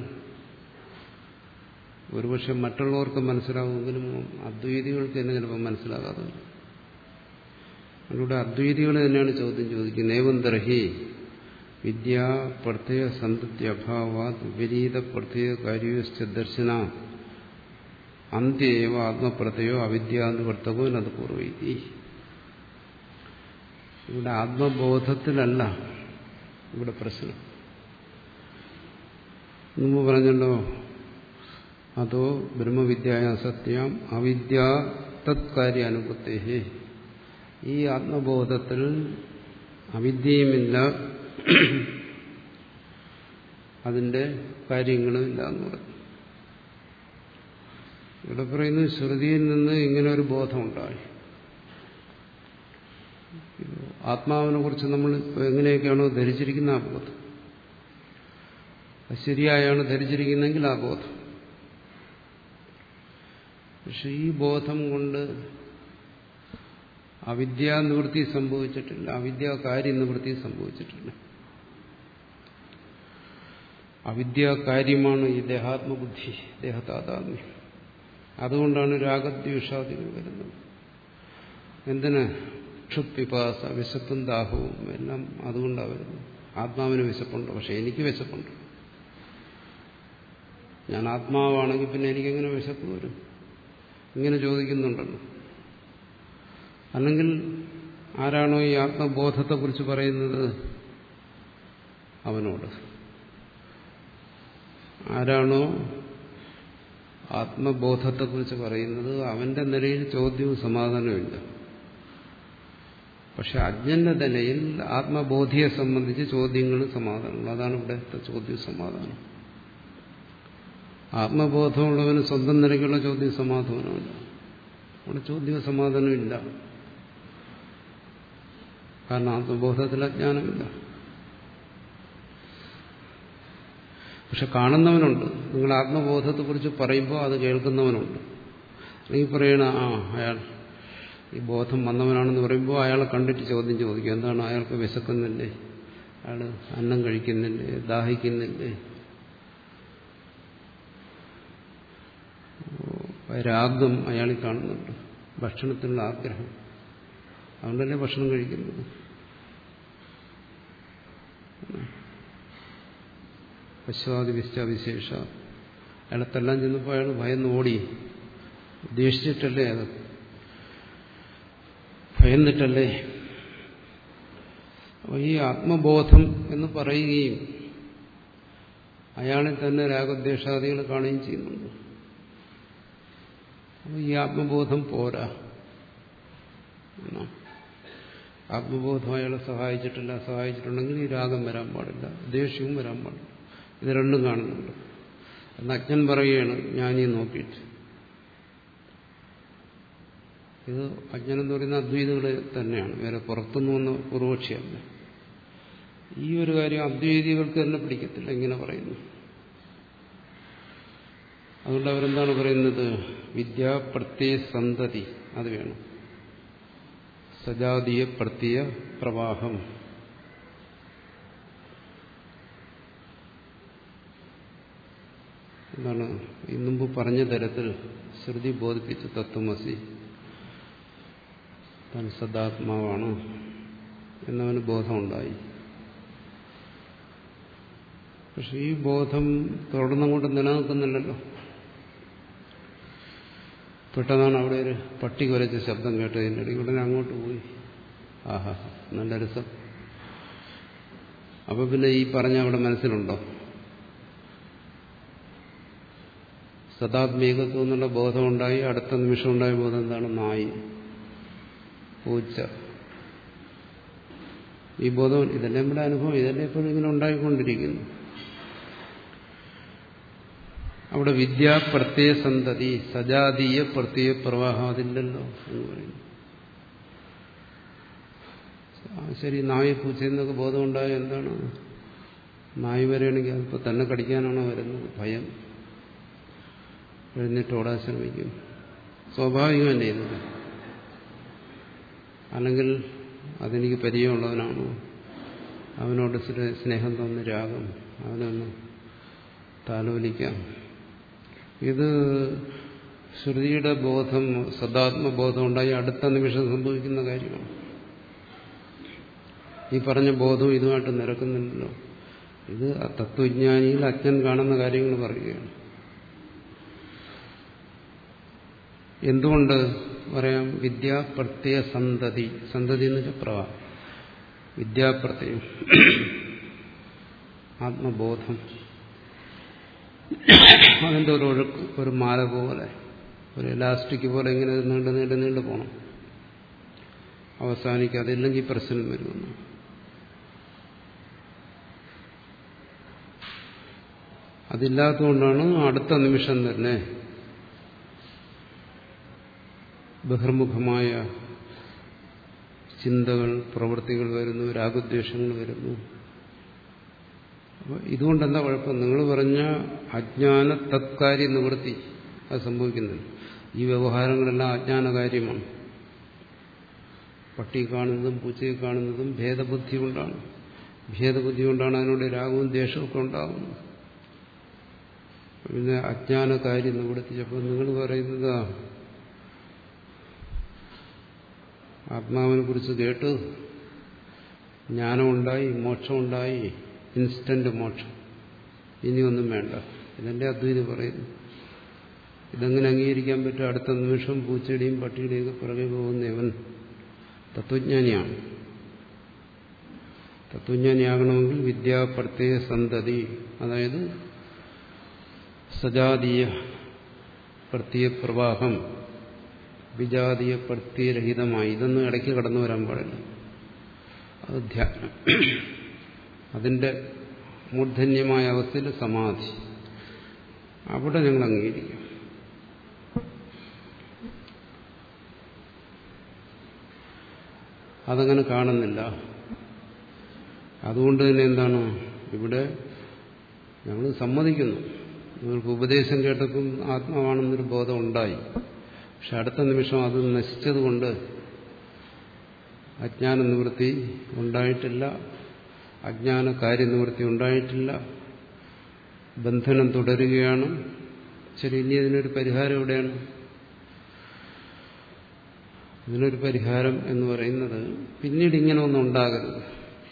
ഒരുപക്ഷെ മറ്റുള്ളവർക്ക് മനസ്സിലാവുമെങ്കിലും അദ്വൈതികൾക്ക് തന്നെ ചിലപ്പോൾ മനസ്സിലാകാതെ. അതിലൂടെ അദ്വൈതികൾ തന്നെയാണ് ചോദ്യം ചോദിക്കുന്നത്. ഏവം തർഹി വിദ്യാ പ്രത്യയ സന്തത്യഭാവാത് വിപരീത പ്രത്യയ കാര്യസ്ഥ ദർശന അന്ത്യേവ ആത്മപ്രത്യയോ അവിദ്യാനുവർത്തകോ അത് പൂർവ്വൈതി. ഇവിടെ ആത്മബോധത്തിലല്ല ഇവിടെ പ്രശ്നം. മുമ്പ് പറഞ്ഞല്ലോ, അതോ ബ്രഹ്മവിദ്യായ സത്യം അവിദ്യാ തത്കാര്യ അനുപത്തേഹി. ഈ ആത്മബോധത്തിൽ അവിദ്യയുമില്ല, അതിന്റെ കാര്യങ്ങളും ഇല്ല എന്ന് പറഞ്ഞു. ഇവിടെ പറയുന്നു ശ്രുതിയിൽ നിന്ന് ഇങ്ങനെ ഒരു ബോധമുണ്ടായി. ആത്മാവിനെ കുറിച്ച് നമ്മൾ എങ്ങനെയൊക്കെയാണോ ധരിച്ചിരിക്കുന്ന ആ ബോധം, ശരിയായാണ് ധരിച്ചിരിക്കുന്നെങ്കിൽ ആ ബോധം. പക്ഷെ ഈ ബോധം കൊണ്ട് അവിദ്യാനിവൃത്തി സംഭവിച്ചിട്ടില്ല, അവിദ്യാകാര്യനിവൃത്തി സംഭവിച്ചിട്ടില്ല. അവിദ്യാകാര്യമാണ് ഈ ദേഹാത്മബുദ്ധി, ദേഹതാതാത്മ്യം. അതുകൊണ്ടാണ് രാഗദ്വേഷാദികൾ വരുന്നത്. എന്തിന്? ക്ഷുത്പിപാസ, വിശപ്പും ദാഹവും എല്ലാം അതുകൊണ്ടാണ് വരുന്നത്. ആത്മാവിന് വിശപ്പുണ്ട്, പക്ഷെ എനിക്ക് വിശപ്പുണ്ട്. ഞാൻ ആത്മാവാണെങ്കിൽ പിന്നെ എനിക്കെങ്ങനെ വിശപ്പ് വരും? ഇങ്ങനെ ചോദിക്കുന്നുണ്ടല്ലോ. അല്ലെങ്കിൽ ആരാണോ ഈ ആത്മബോധത്തെക്കുറിച്ച് പറയുന്നത് അവനോട്, ആരാണോ ആത്മബോധത്തെക്കുറിച്ച് പറയുന്നത് അവന്റെ നിലയിൽ ചോദ്യവും സമാധാനവുമില്ല. പക്ഷെ അജ്ഞന്റെ നിലയിൽ ആത്മബോധിയെ സംബന്ധിച്ച് ചോദ്യങ്ങളും സമാധാനങ്ങളും. അതാണ് ഇവിടുത്തെ ചോദ്യവും സമാധാനം. ആത്മബോധമുള്ളവന് സ്വന്തം നിലയ്ക്കുള്ള ചോദ്യം സമാധാനമില്ല, അവിടെ ചോദ്യവും സമാധാനമില്ല. കാരണം ആത്മബോധത്തിൽ അജ്ഞാനമില്ല. പക്ഷെ കാണുന്നവനുണ്ട്. നിങ്ങൾ ആത്മബോധത്തെക്കുറിച്ച് പറയുമ്പോൾ അത് കേൾക്കുന്നവനുണ്ട്. അല്ലെങ്കിൽ പറയണ ആ അയാൾ ഈ ബോധം വന്നവനാണെന്ന് പറയുമ്പോൾ അയാളെ കണ്ടിട്ട് ചോദ്യം ചോദിക്കും. എന്താണ്, അയാൾക്ക് വിശക്കുന്നില്ലേ? അയാൾ അന്നം കഴിക്കുന്നില്ലേ? ദാഹിക്കുന്നില്ലേ? രാഗം അയാളിൽ കാണുന്നുണ്ട്, ഭക്ഷണത്തിനുള്ള ആഗ്രഹം. അതുകൊണ്ടല്ലേ ഭക്ഷണം കഴിക്കുന്നത്. പശ്വാദി വിശ്വാവിശേഷ. അയാളത്തെല്ലാം ചെന്നപ്പോൾ അയാൾ ഭയന്ന് ഓടി. ഉദ്ദേശിച്ചിട്ടല്ലേ, അത് ഭയന്നിട്ടല്ലേ. അപ്പോൾ ഈ ആത്മബോധം എന്ന് പറയുകയും അയാളിൽ തന്നെ രാഗദ്വേഷാദികൾ കാണുകയും ചെയ്യുന്നുണ്ട്. അപ്പോൾ ഈ ആത്മബോധം പോരാ. ആത്മബോധം അയാളെ സഹായിച്ചിട്ടില്ല. സഹായിച്ചിട്ടുണ്ടെങ്കിൽ ഈ രാഗം വരാൻ പാടില്ല, ദേഷ്യവും വരാൻ പാടില്ല. ഇത് രണ്ടും കാണുന്നുണ്ട്. എന്ന് അജ്ഞൻ പറയുകയാണ് ഞാനീ നോക്കിയിട്ട്. ഇത് അജ്ഞനെന്ന് പറയുന്ന അദ്വൈതികൾ തന്നെയാണ്, വേറെ പുറത്തുനിന്ന് വന്ന പൂർവക്ഷിയല്ല. ഈ ഒരു കാര്യം അദ്വൈതികൾക്ക് തന്നെ പിടിക്കത്തില്ല, ഇങ്ങനെ പറയുന്നു. അതുകൊണ്ട് അവരെന്താണ് പറയുന്നത്? വിദ്യാ പ്രത്യയ സന്തതി, അത് വേണം. സജാതീയ പ്രത്യയ പ്രവാഹം. എന്താണ് ഈ മുമ്പ് പറഞ്ഞ തരത്തിൽ ശ്രുതി ബോധിപ്പിച്ച തത്വമസി താൻ സദാത്മാവാണ് എന്നവന് ബോധമുണ്ടായി. പക്ഷെ ഈ ബോധം തുടർന്നങ്ങോട്ട് നിലനിൽക്കുന്നില്ലല്ലോ. പെട്ടെന്നാണ് അവിടെ ഒരു പട്ടി കുരച്ച ശബ്ദം കേട്ടതിൻ്റെ ഇടയിൽ ഉടനെ അങ്ങോട്ട് പോയി. ആഹാ, നല്ല രസം. അപ്പൊ പിന്നെ ഈ പറഞ്ഞ അവിടെ മനസ്സിലുണ്ടോ? സദാത്മീകത്വം എന്നുള്ള ബോധമുണ്ടായി. അടുത്ത നിമിഷം ഉണ്ടായ ബോധം എന്താണ്? നായി, പൂച്ച. ഈ ബോധം ഇതെല്ലാം ഇവിടെ അനുഭവം, ഇതെല്ലാം എപ്പോഴും ഇങ്ങനെ ഉണ്ടായിക്കൊണ്ടിരിക്കുന്നു. അവിടെ വിദ്യാ പ്രത്യയ സന്തതി, സജാതീയ പ്രത്യയ പ്രവാഹം അതില്ലല്ലോ എന്ന് പറയുന്നു. ശരി, നായി പൂച്ച എന്നൊക്കെ ബോധമുണ്ടായ എന്താണ്? നായി വരെയാണെങ്കിൽ അതിപ്പോൾ തന്നെ കടിക്കാനാണോ വരുന്നത്? ഭയം, എഴുന്നേറ്റ് ഓടാൻ ശ്രമിക്കും. സ്വാഭാവികം തന്നെ ഇത്. അല്ലെങ്കിൽ അതെനിക്ക് പരിചയമുള്ളവനാണോ, അവനോട് സ്നേഹം തോന്നുന്ന രാഗം, അവനൊന്ന് താലോലിക്കാം. ഇത് ശ്രുതിയുടെ ബോധം, സദാത്മബോധം ഉണ്ടായി അടുത്ത നിമിഷം സംഭവിക്കുന്ന കാര്യമാണ്. ഈ പറഞ്ഞ ബോധവും ഇതുമായിട്ട് നിരക്കുന്നില്ലല്ലോ. ഇത് തത്വജ്ഞാനിയിൽ അജ്ഞൻ കാണുന്ന കാര്യങ്ങൾ പറയുകയാണ്. എന്തുകൊണ്ട് പറയാം? വിദ്യാപ്രത്യയ സന്തതി. സന്തതി എന്ന് വെച്ചാൽ പ്രവാഹം, വിദ്യാപ്രത്യയം, ആത്മബോധം. അതിൻ്റെ ഒരു ഒഴുക്ക്, ഒരു മാല പോലെ, ഒരു ഇലാസ്റ്റിക് പോലെ ഇങ്ങനെ നീണ്ട് നീണ്ട് നീണ്ടു പോകണം, അവസാനിക്കാതില്ലെങ്കിൽ പ്രശ്നം വരുമെന്ന്. അതില്ലാത്തതുകൊണ്ടാണ് അടുത്ത നിമിഷം തന്നെ ബഹിർമുഖമായ ചിന്തകൾ, പ്രവൃത്തികൾ വരുന്നു, രാഗദ്വേഷങ്ങൾ വരുന്നു. അപ്പോൾ ഇതുകൊണ്ടെന്താ കുഴപ്പം? നിങ്ങൾ പറഞ്ഞ അജ്ഞാന തത്കാര്യ നിവൃത്തി അത് സംഭവിക്കുന്നില്ല. ഈ വ്യവഹാരങ്ങളെല്ലാം അജ്ഞാന കാര്യമാണ്. പട്ടി കാണുന്നതും പൂച്ചയെ കാണുന്നതും ഭേദബുദ്ധി കൊണ്ടാണ്. ഭേദബുദ്ധി കൊണ്ടാണ് അതിനോട് രാഗവും ദ്വേഷവും ഒക്കെ ഉണ്ടാകുന്നത്. പിന്നെ അജ്ഞാന കാര്യം നിവർത്തിച്ചപ്പോൾ നിങ്ങൾ പറയുന്നത് ആത്മാവിനെ കുറിച്ച് കേട്ട് ജ്ഞാനമുണ്ടായി, മോക്ഷമുണ്ടായി, ഇൻസ്റ്റന്റ് മോക്ഷം, ഇനിയൊന്നും വേണ്ട. ഇതെന്റെ അദ്വൈതം പറയുന്നു. ഇതെങ്ങനെ അംഗീകരിക്കാൻ പറ്റും? അടുത്ത നിമിഷം പൂച്ചയുടെയും പട്ടിയുടെയും ഒക്കെ പുറകെ പോകുന്നവൻ തത്വജ്ഞാനിയാണ്. തത്വജ്ഞാനിയാകണമെങ്കിൽ വിദ്യാപ്രത്യയ സന്തതി, അതായത് സജാതീയ പ്രത്യയ പ്രവാഹം വിജാതീയ പ്രത്യയരഹിതമായി, ഇതൊന്നും ഇടയ്ക്ക് കടന്നു വരാൻ പാടില്ല. അത് ധ്യാനം. അതിന്റെ മൂർധന്യമായ അവസ്ഥയിൽ സമാധി, അവിടെ ഞങ്ങൾ അംഗീകരിക്കും. അതങ്ങനെ കാണുന്നില്ല. അതുകൊണ്ട് തന്നെ എന്താണ് ഇവിടെ ഞങ്ങൾ സമ്മതിക്കുന്നു. നിങ്ങൾക്ക് ഉപദേശം കേട്ടപ്പം ആത്മാവാണെന്നൊരു ബോധം ഉണ്ടായി. പക്ഷെ അടുത്ത നിമിഷം അത് നശിച്ചതുകൊണ്ട് അജ്ഞാന നിവൃത്തി ഉണ്ടായിട്ടില്ല, അജ്ഞാന കാര്യനിവൃത്തി ഉണ്ടായിട്ടില്ല, ബന്ധനം തുടരുകയാണ്. ശരി, ഇനി ഇതിനൊരു പരിഹാരം എവിടെയാണ്? ഇതിനൊരു പരിഹാരം എന്ന് പറയുന്നത് പിന്നീട് ഇങ്ങനെ ഒന്നും ഉണ്ടാകരുത്.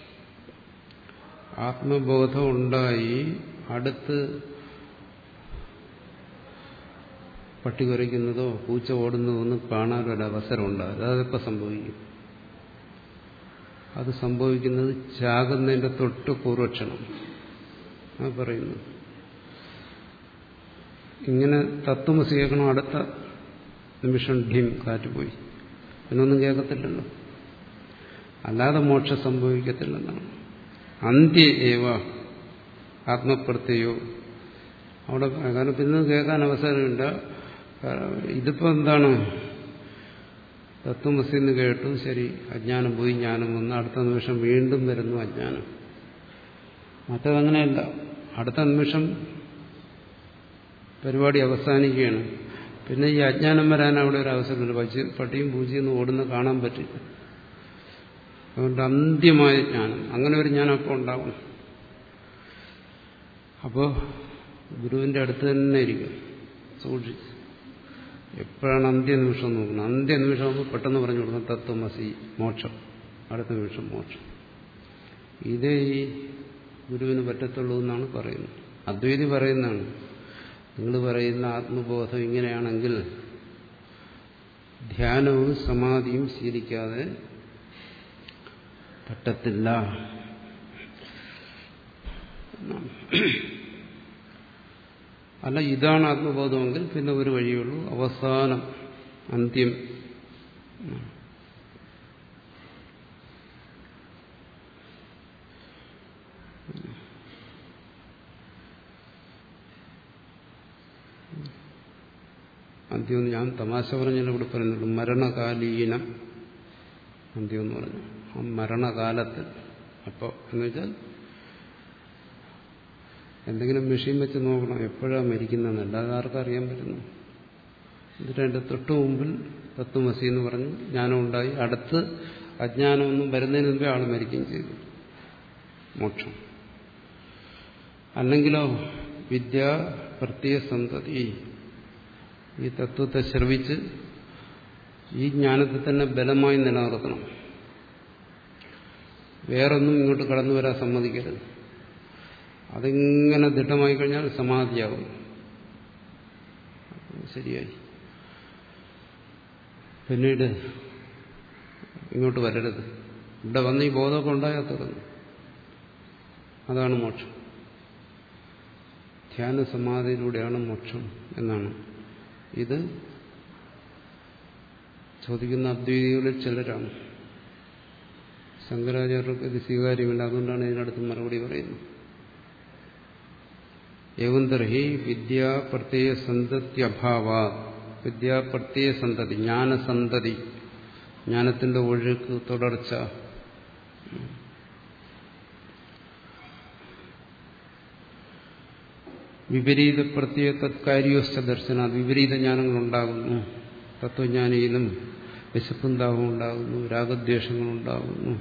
ആത്മബോധം ഉണ്ടായി അടുത്ത് പട്ടി കുരയ്ക്കുന്നതോ പൂച്ച ഓടുന്നതോ ഒന്നും കാണാനൊരവസരം ഉണ്ടാകും. അതെപ്പോൾ സംഭവിക്കും? അത് സംഭവിക്കുന്നത് ചാകുന്നതിന്റെ തൊട്ട് പൂർവക്ഷണം. ആ പറയുന്നത് ഇങ്ങനെ തത്വമസി കേൾക്കണം, അടുത്ത നിമിഷം ഢീം കാറ്റ് പോയി, എന്നൊന്നും കേൾക്കത്തില്ലല്ലോ. അല്ലാതെ മോക്ഷം സംഭവിക്കത്തില്ലെന്നാണ്. അന്ത്യ ഏവ ആത്മപ്രത്യയോ അവിടെ. കാരണം പിന്നെ കേൾക്കാൻ അവസരമില്ല. ഇതിപ്പോ എന്താണ്? തത്വമസി എന്ന് കേട്ടു, ശരി, അജ്ഞാനം പോയി, ജ്ഞാനം വന്ന് അടുത്ത നിമിഷം വീണ്ടും വരുന്നു അജ്ഞാനം. മറ്റതങ്ങനെയല്ല. അടുത്ത നിമിഷം പരിപാടി അവസാനിക്കുകയാണ്. പിന്നെ ഈ അജ്ഞാനം വരാൻ അവിടെ ഒരു അവസരമില്ല. പശു പട്ടിയും പൂച്ചയൊന്നും ഓടുന്ന കാണാൻ പറ്റില്ല. അതുകൊണ്ട് അന്ത്യമായ ജ്ഞാനം, അങ്ങനെ ഒരു ജ്ഞാനം അപ്പോൾ ഉണ്ടാവും. അപ്പോൾ ഗുരുവിന്റെ അടുത്ത് തന്നെ ഇരിക്കും, സൂക്ഷിച്ച്. എപ്പോഴാണ് അന്ത്യനിമിഷം നോക്കുന്നത്? അന്ത്യനിമിഷം ആകുമ്പോൾ പെട്ടെന്ന് പറഞ്ഞു കൊടുക്കണം തത്വമസി, മോക്ഷം, അടുത്ത നിമിഷം മോക്ഷം. ഇതേ ഈ ഗുരുവിന് പറ്റത്തുള്ളൂ എന്നാണ് പറയുന്നത്. അദ്വൈതി പറയുന്നതാണ്, നിങ്ങൾ പറയുന്ന ആത്മബോധം ഇങ്ങനെയാണെങ്കിൽ ധ്യാനവും സമാധിയും ശീലിക്കാതെ പറ്റത്തില്ല. അല്ല, ഇതാണ് ആത്മബോധമെങ്കിൽ പിന്നെ ഒരു വഴിയുള്ളൂ, അവസാനം അന്ത്യം. അന്ത്യം ഞാൻ തമാശ പറഞ്ഞാലും ഇവിടെ പറയുന്നുള്ളൂ, മരണകാലീന അന്ത്യം എന്ന് പറഞ്ഞു. ആ മരണകാലത്തിൽ, അപ്പോൾ എന്ന് വെച്ചാൽ എന്തെങ്കിലും മെഷീൻ വെച്ച് നോക്കണം എപ്പോഴാണ് മരിക്കുന്നതെന്ന്, അല്ലാതെ ആർക്കും അറിയാൻ പറ്റുന്നു. എന്നിട്ട് അതിൻ്റെ തൊട്ടു മുമ്പിൽ തത്വമസി എന്ന് പറഞ്ഞ് ജ്ഞാനം ഉണ്ടായി, അടുത്ത് അജ്ഞാനമൊന്നും വരുന്നതിന് മുമ്പേ ആൾ മരിക്കുകയും ചെയ്തു, മോക്ഷം. അല്ലെങ്കിലോ വിദ്യ പ്രത്യേക സന്തതി, ഈ തത്വത്തെ ശ്രവിച്ച് ഈ ജ്ഞാനത്തെ തന്നെ ബലമായി നിലനിർത്തണം, വേറൊന്നും ഇങ്ങോട്ട് കടന്നു വരാൻ സമ്മതിക്കരുത്. അതിങ്ങനെ ദൃഢമായി കഴിഞ്ഞാൽ സമാധിയാകും. ശരിയായി. പിന്നീട് ഇങ്ങോട്ട് വരരുത്, ഇവിടെ വന്ന് ഈ ബോധമൊക്കെ ഉണ്ടായാൽ തീർന്നു. അതാണ് മോക്ഷം. ധ്യാന സമാധിയിലൂടെയാണ് മോക്ഷം എന്നാണ്. ഇത് ചോദിക്കുന്ന അദ്വൈതികളിൽ ചിലരാണ്. ശങ്കരാചാര്യർക്ക് ഇത് സ്വീകാര്യമില്ല, അതുകൊണ്ടാണ് ഇതിനടുത്ത് മറുപടി പറയുന്നത്. ഏവം തർഹി വിദ്യാപ്രത്യയ സന്തത്യഭാവ, വിദ്യാപ്രത്യയ സന്തതി, ജ്ഞാനസന്തതി, ജ്ഞാനത്തിന്റെ ഒഴുക്ക്, തുടർച്ച. വിപരീത പ്രത്യയ തത്കാര്യോശ്ച ദർശന, വിപരീത ജ്ഞാനങ്ങൾ ഉണ്ടാകുന്നു. തത്വജ്ഞാനിയിലും വിശപ്പും ദാഹവും ഉണ്ടാകുന്നു, രാഗദ്വേഷങ്ങളുണ്ടാകുന്നു.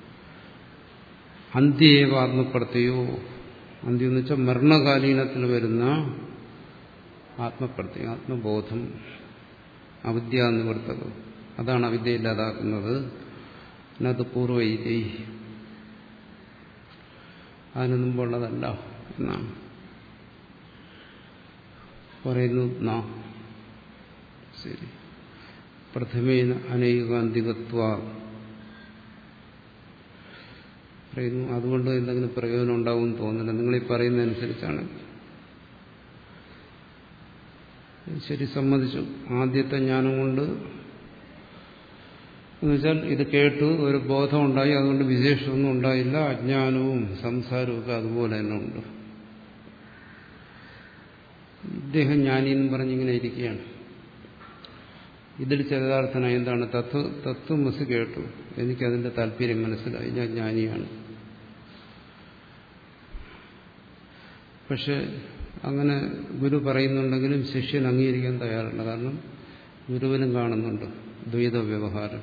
അന്ത്യേവ ആത്മപ്രത്യയോ, അന്ത്യം എന്ന് വെച്ചാൽ മരണകാലീനത്തിൽ വരുന്ന ആത്മപ്രത്യം, ആത്മബോധം, അവിദ്യാനിവർത്തകം, അതാണ് അവിദ്യ ഇല്ലാതാക്കുന്നത്. അത് പൂർവ്വൈതി, അതിനു മുമ്പുള്ളതല്ല എന്നാണ് പറയുന്നു. നാ ശരി. പ്രഥമേന അനൈകാന്തികത്വ പറയുന്നു. അതുകൊണ്ട് എന്തെങ്കിലും പ്രയോജനം ഉണ്ടാവും തോന്നുന്നില്ല, നിങ്ങളീ പറയുന്നതനുസരിച്ചാണ്. ശരി, സമ്മതിച്ചു. ആദ്യത്തെ ജ്ഞാനം കൊണ്ട് എന്നുവെച്ചാൽ ഇത് കേട്ടു, ഒരു ബോധം ഉണ്ടായി, അതുകൊണ്ട് വിശേഷമൊന്നും ഉണ്ടായില്ല. അജ്ഞാനവും സംസാരവും ഒക്കെ അതുപോലെ തന്നെ ഉണ്ട്. ഇദ്ദേഹം ജ്ഞാനിയെന്നും പറഞ്ഞിങ്ങനെ ഇരിക്കുകയാണ്. ഇതിൽ ചരിതാർത്ഥനായി എന്താണ്? തത്വ തത്വമസി കേട്ടു, എനിക്കതിന്റെ താല്പര്യം മനസ്സിലായി, ഞാൻ ജ്ഞാനിയാണ്. പക്ഷെ അങ്ങനെ ഗുരു പറയുന്നുണ്ടെങ്കിലും ശിഷ്യൻ അംഗീകരിക്കാൻ തയ്യാറല്ല. കാരണം ഗുരുവിനും കാണുന്നുണ്ട് ദ്വൈത വ്യവഹാരം.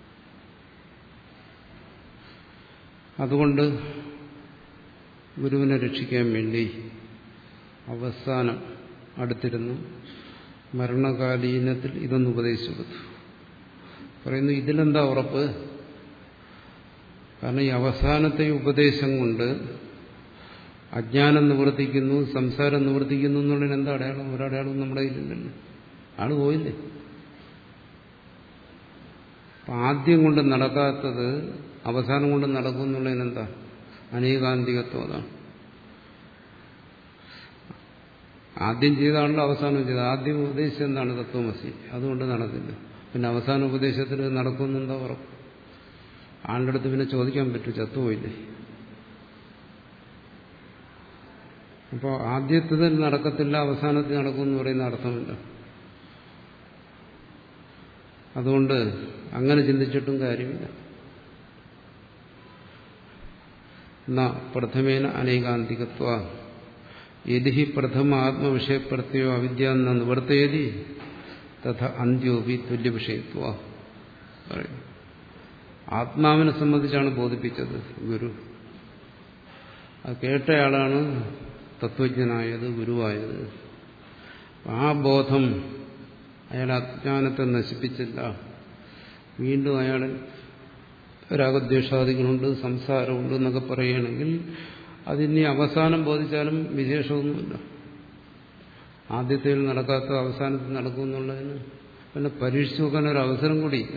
അതുകൊണ്ട് ഗുരുവിനെ രക്ഷിക്കാൻ വേണ്ടി അവസാനം അടുത്തിരുന്നു മരണകാലീനത്തിൽ ഇതൊന്ന് ഉപദേശിച്ചു കൊടുത്തു. പറയുന്നു, ഇതിലെന്താ ഉറപ്പ്? കാരണം ഈ അവസാനത്തെ ഉപദേശം കൊണ്ട് അജ്ഞാനം നിവർത്തിക്കുന്നു, സംസാരം നിവർത്തിക്കുന്നു എന്നുള്ളതിന് എന്താ അടയാളം? ഒരടയാളവും നമ്മുടെ കയ്യിലില്ലല്ലോ. ആള് പോയില്ലേ. ആദ്യം കൊണ്ട് നടക്കാത്തത് അവസാനം കൊണ്ട് നടക്കും എന്നുള്ളതിനെന്താ? അനേകാന്തികത്വം. അതാണ്. ആദ്യം ചെയ്താണല്ലോ അവസാനം ചെയ്തത്. ആദ്യം ഉപദേശിച്ചത് എന്താണ്? തത്വമസി. അതുകൊണ്ട് നടന്നില്ല. പിന്നെ അവസാന ഉപദേശത്തിൽ നടക്കുമെന്നെന്താ ഉറപ്പ്? ആളുടെ അടുത്ത് പിന്നെ ചോദിക്കാൻ പറ്റും, ചത്തുപോയില്ലേ. അപ്പോൾ ആദ്യത്തിൽ നടക്കത്തില്ല, അവസാനത്തിൽ നടക്കുമെന്ന് പറയുന്ന അർത്ഥമില്ല. അതുകൊണ്ട് അങ്ങനെ ചിന്തിച്ചിട്ടും കാര്യമില്ല. എന്നാ പ്രഥമേന അനേകാന്തികത്വ യദി പ്രഥമ ആത്മവിഷയപ്രത്യോ അവിദ്യ നിവർത്തയതി തഥ അന്ത്യോപി തുല്യവിഷയത്വ. ആത്മാവിനെ സംബന്ധിച്ചാണ് ബോധിപ്പിച്ചത് ഗുരു. അത് കേട്ടയാളാണ് തത്വജ്ഞനായത്, ഗുരുവായത്. ആ ബോധം അയാൾ അജ്ഞാനത്തെ നശിപ്പിച്ചില്ല. വീണ്ടും അയാൾ രാഗദ്വേഷാദികളുണ്ട്, സംസാരമുണ്ട് എന്നൊക്കെ പറയുകയാണെങ്കിൽ അതിനി അവസാനം ബോധിച്ചാലും വിശേഷമൊന്നുമില്ല. ആദ്യത്തിൽ നടക്കാത്ത അവസാനത്തിൽ നടക്കുമെന്നുള്ളതിന് പിന്നെ പരീക്ഷിച്ചു നോക്കാൻ ഒരു അവസരം കൂടിയില്ല.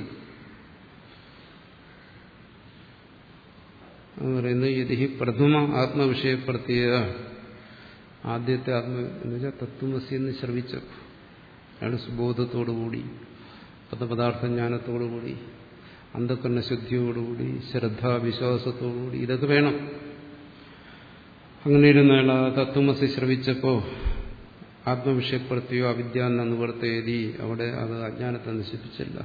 എന്ന് പറയുന്നത് യതി പ്രഥമ ആത്മവിഷയപ്പെടുത്തിയ ആദ്യത്തെ ആത്മ എന്ന് വെച്ചാൽ തത്വമസി എന്ന് ശ്രവിച്ചപ്പോൾ അയാൾ സുബോധത്തോടുകൂടി, പദപദാർത്ഥ ജ്ഞാനത്തോടുകൂടി, അന്ധകരണ ശുദ്ധിയോടുകൂടി, ശ്രദ്ധാവിശ്വാസത്തോടുകൂടി, ഇതൊക്കെ വേണം. അങ്ങനെ ഇരുന്ന അയാൾ ആ തത്വമസി ശ്രവിച്ചപ്പോൾ ആത്മവിഷയപ്പെടുത്തിയോ അവിദ്യ നിവർത്തേതി, അവിടെ അത് അജ്ഞാനത്തെ നശിപ്പിച്ചില്ല.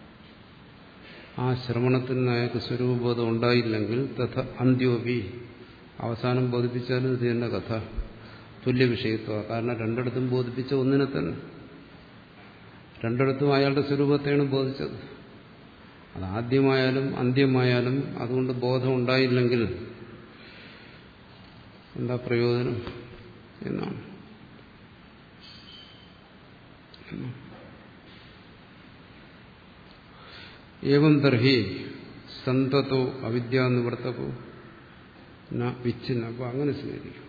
ആ ശ്രവണത്തിന് അയാൾക്ക് സ്വരൂപബോധം ഉണ്ടായില്ലെങ്കിൽ തഥ അന്ത്യോപി, അവസാനം ബോധിപ്പിച്ചാലും ഇത് തന്നെ കഥ, തുല്യ വിഷയത്വ. കാരണം രണ്ടിടത്തും ബോധിപ്പിച്ച ഒന്നിനെ തന്നെ, രണ്ടിടത്തും അയാളുടെ സ്വരൂപത്തെയാണ് ബോധിച്ചത്. അത് ആദ്യമായാലും അന്ത്യമായാലും അതുകൊണ്ട് ബോധം ഉണ്ടായില്ലെങ്കിൽ എന്താ പ്രയോജനം എന്നാണ്. ഏവം തർഹി സന്തതോ അവിദ്യാനിവർത്തകോ ന വിച്ഛിന്ന. അപ്പോൾ അങ്ങനെ സ്വീകരിക്കും.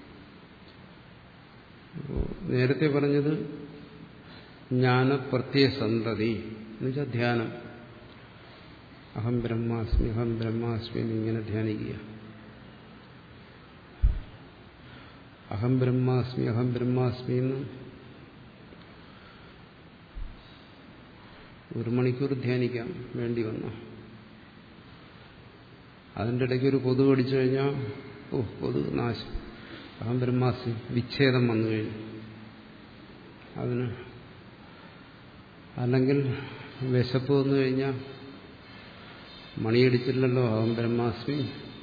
അപ്പോൾ നേരത്തെ പറഞ്ഞത് ജ്ഞാനപ്രത്യസന്തതി എന്ന് വെച്ചാൽ ധ്യാനം. അഹം ബ്രഹ്മാസ്മി അഹം ബ്രഹ്മാസ്മി എന്നിങ്ങനെ ധ്യാനിക്കുക. അഹം ബ്രഹ്മാസ്മി അഹം ബ്രഹ്മാസ്മി എന്ന് ഒരു മണിക്കൂർ ധ്യാനിക്കാൻ വേണ്ടി വന്നു. അതിൻ്റെ ഇടയ്ക്ക് ഒരു കൊതു കടിച്ചു കഴിഞ്ഞാൽ ഓ കൊതു നാശം, അഹം ബ്രഹ്മാസ്മി വിച്ഛേദം വന്നു കഴിഞ്ഞു അതിന്. അല്ലെങ്കിൽ വിശപ്പ് വന്നു കഴിഞ്ഞാൽ മണിയടിച്ചില്ലല്ലോ അഹം ബ്രഹ്മാസ്മി,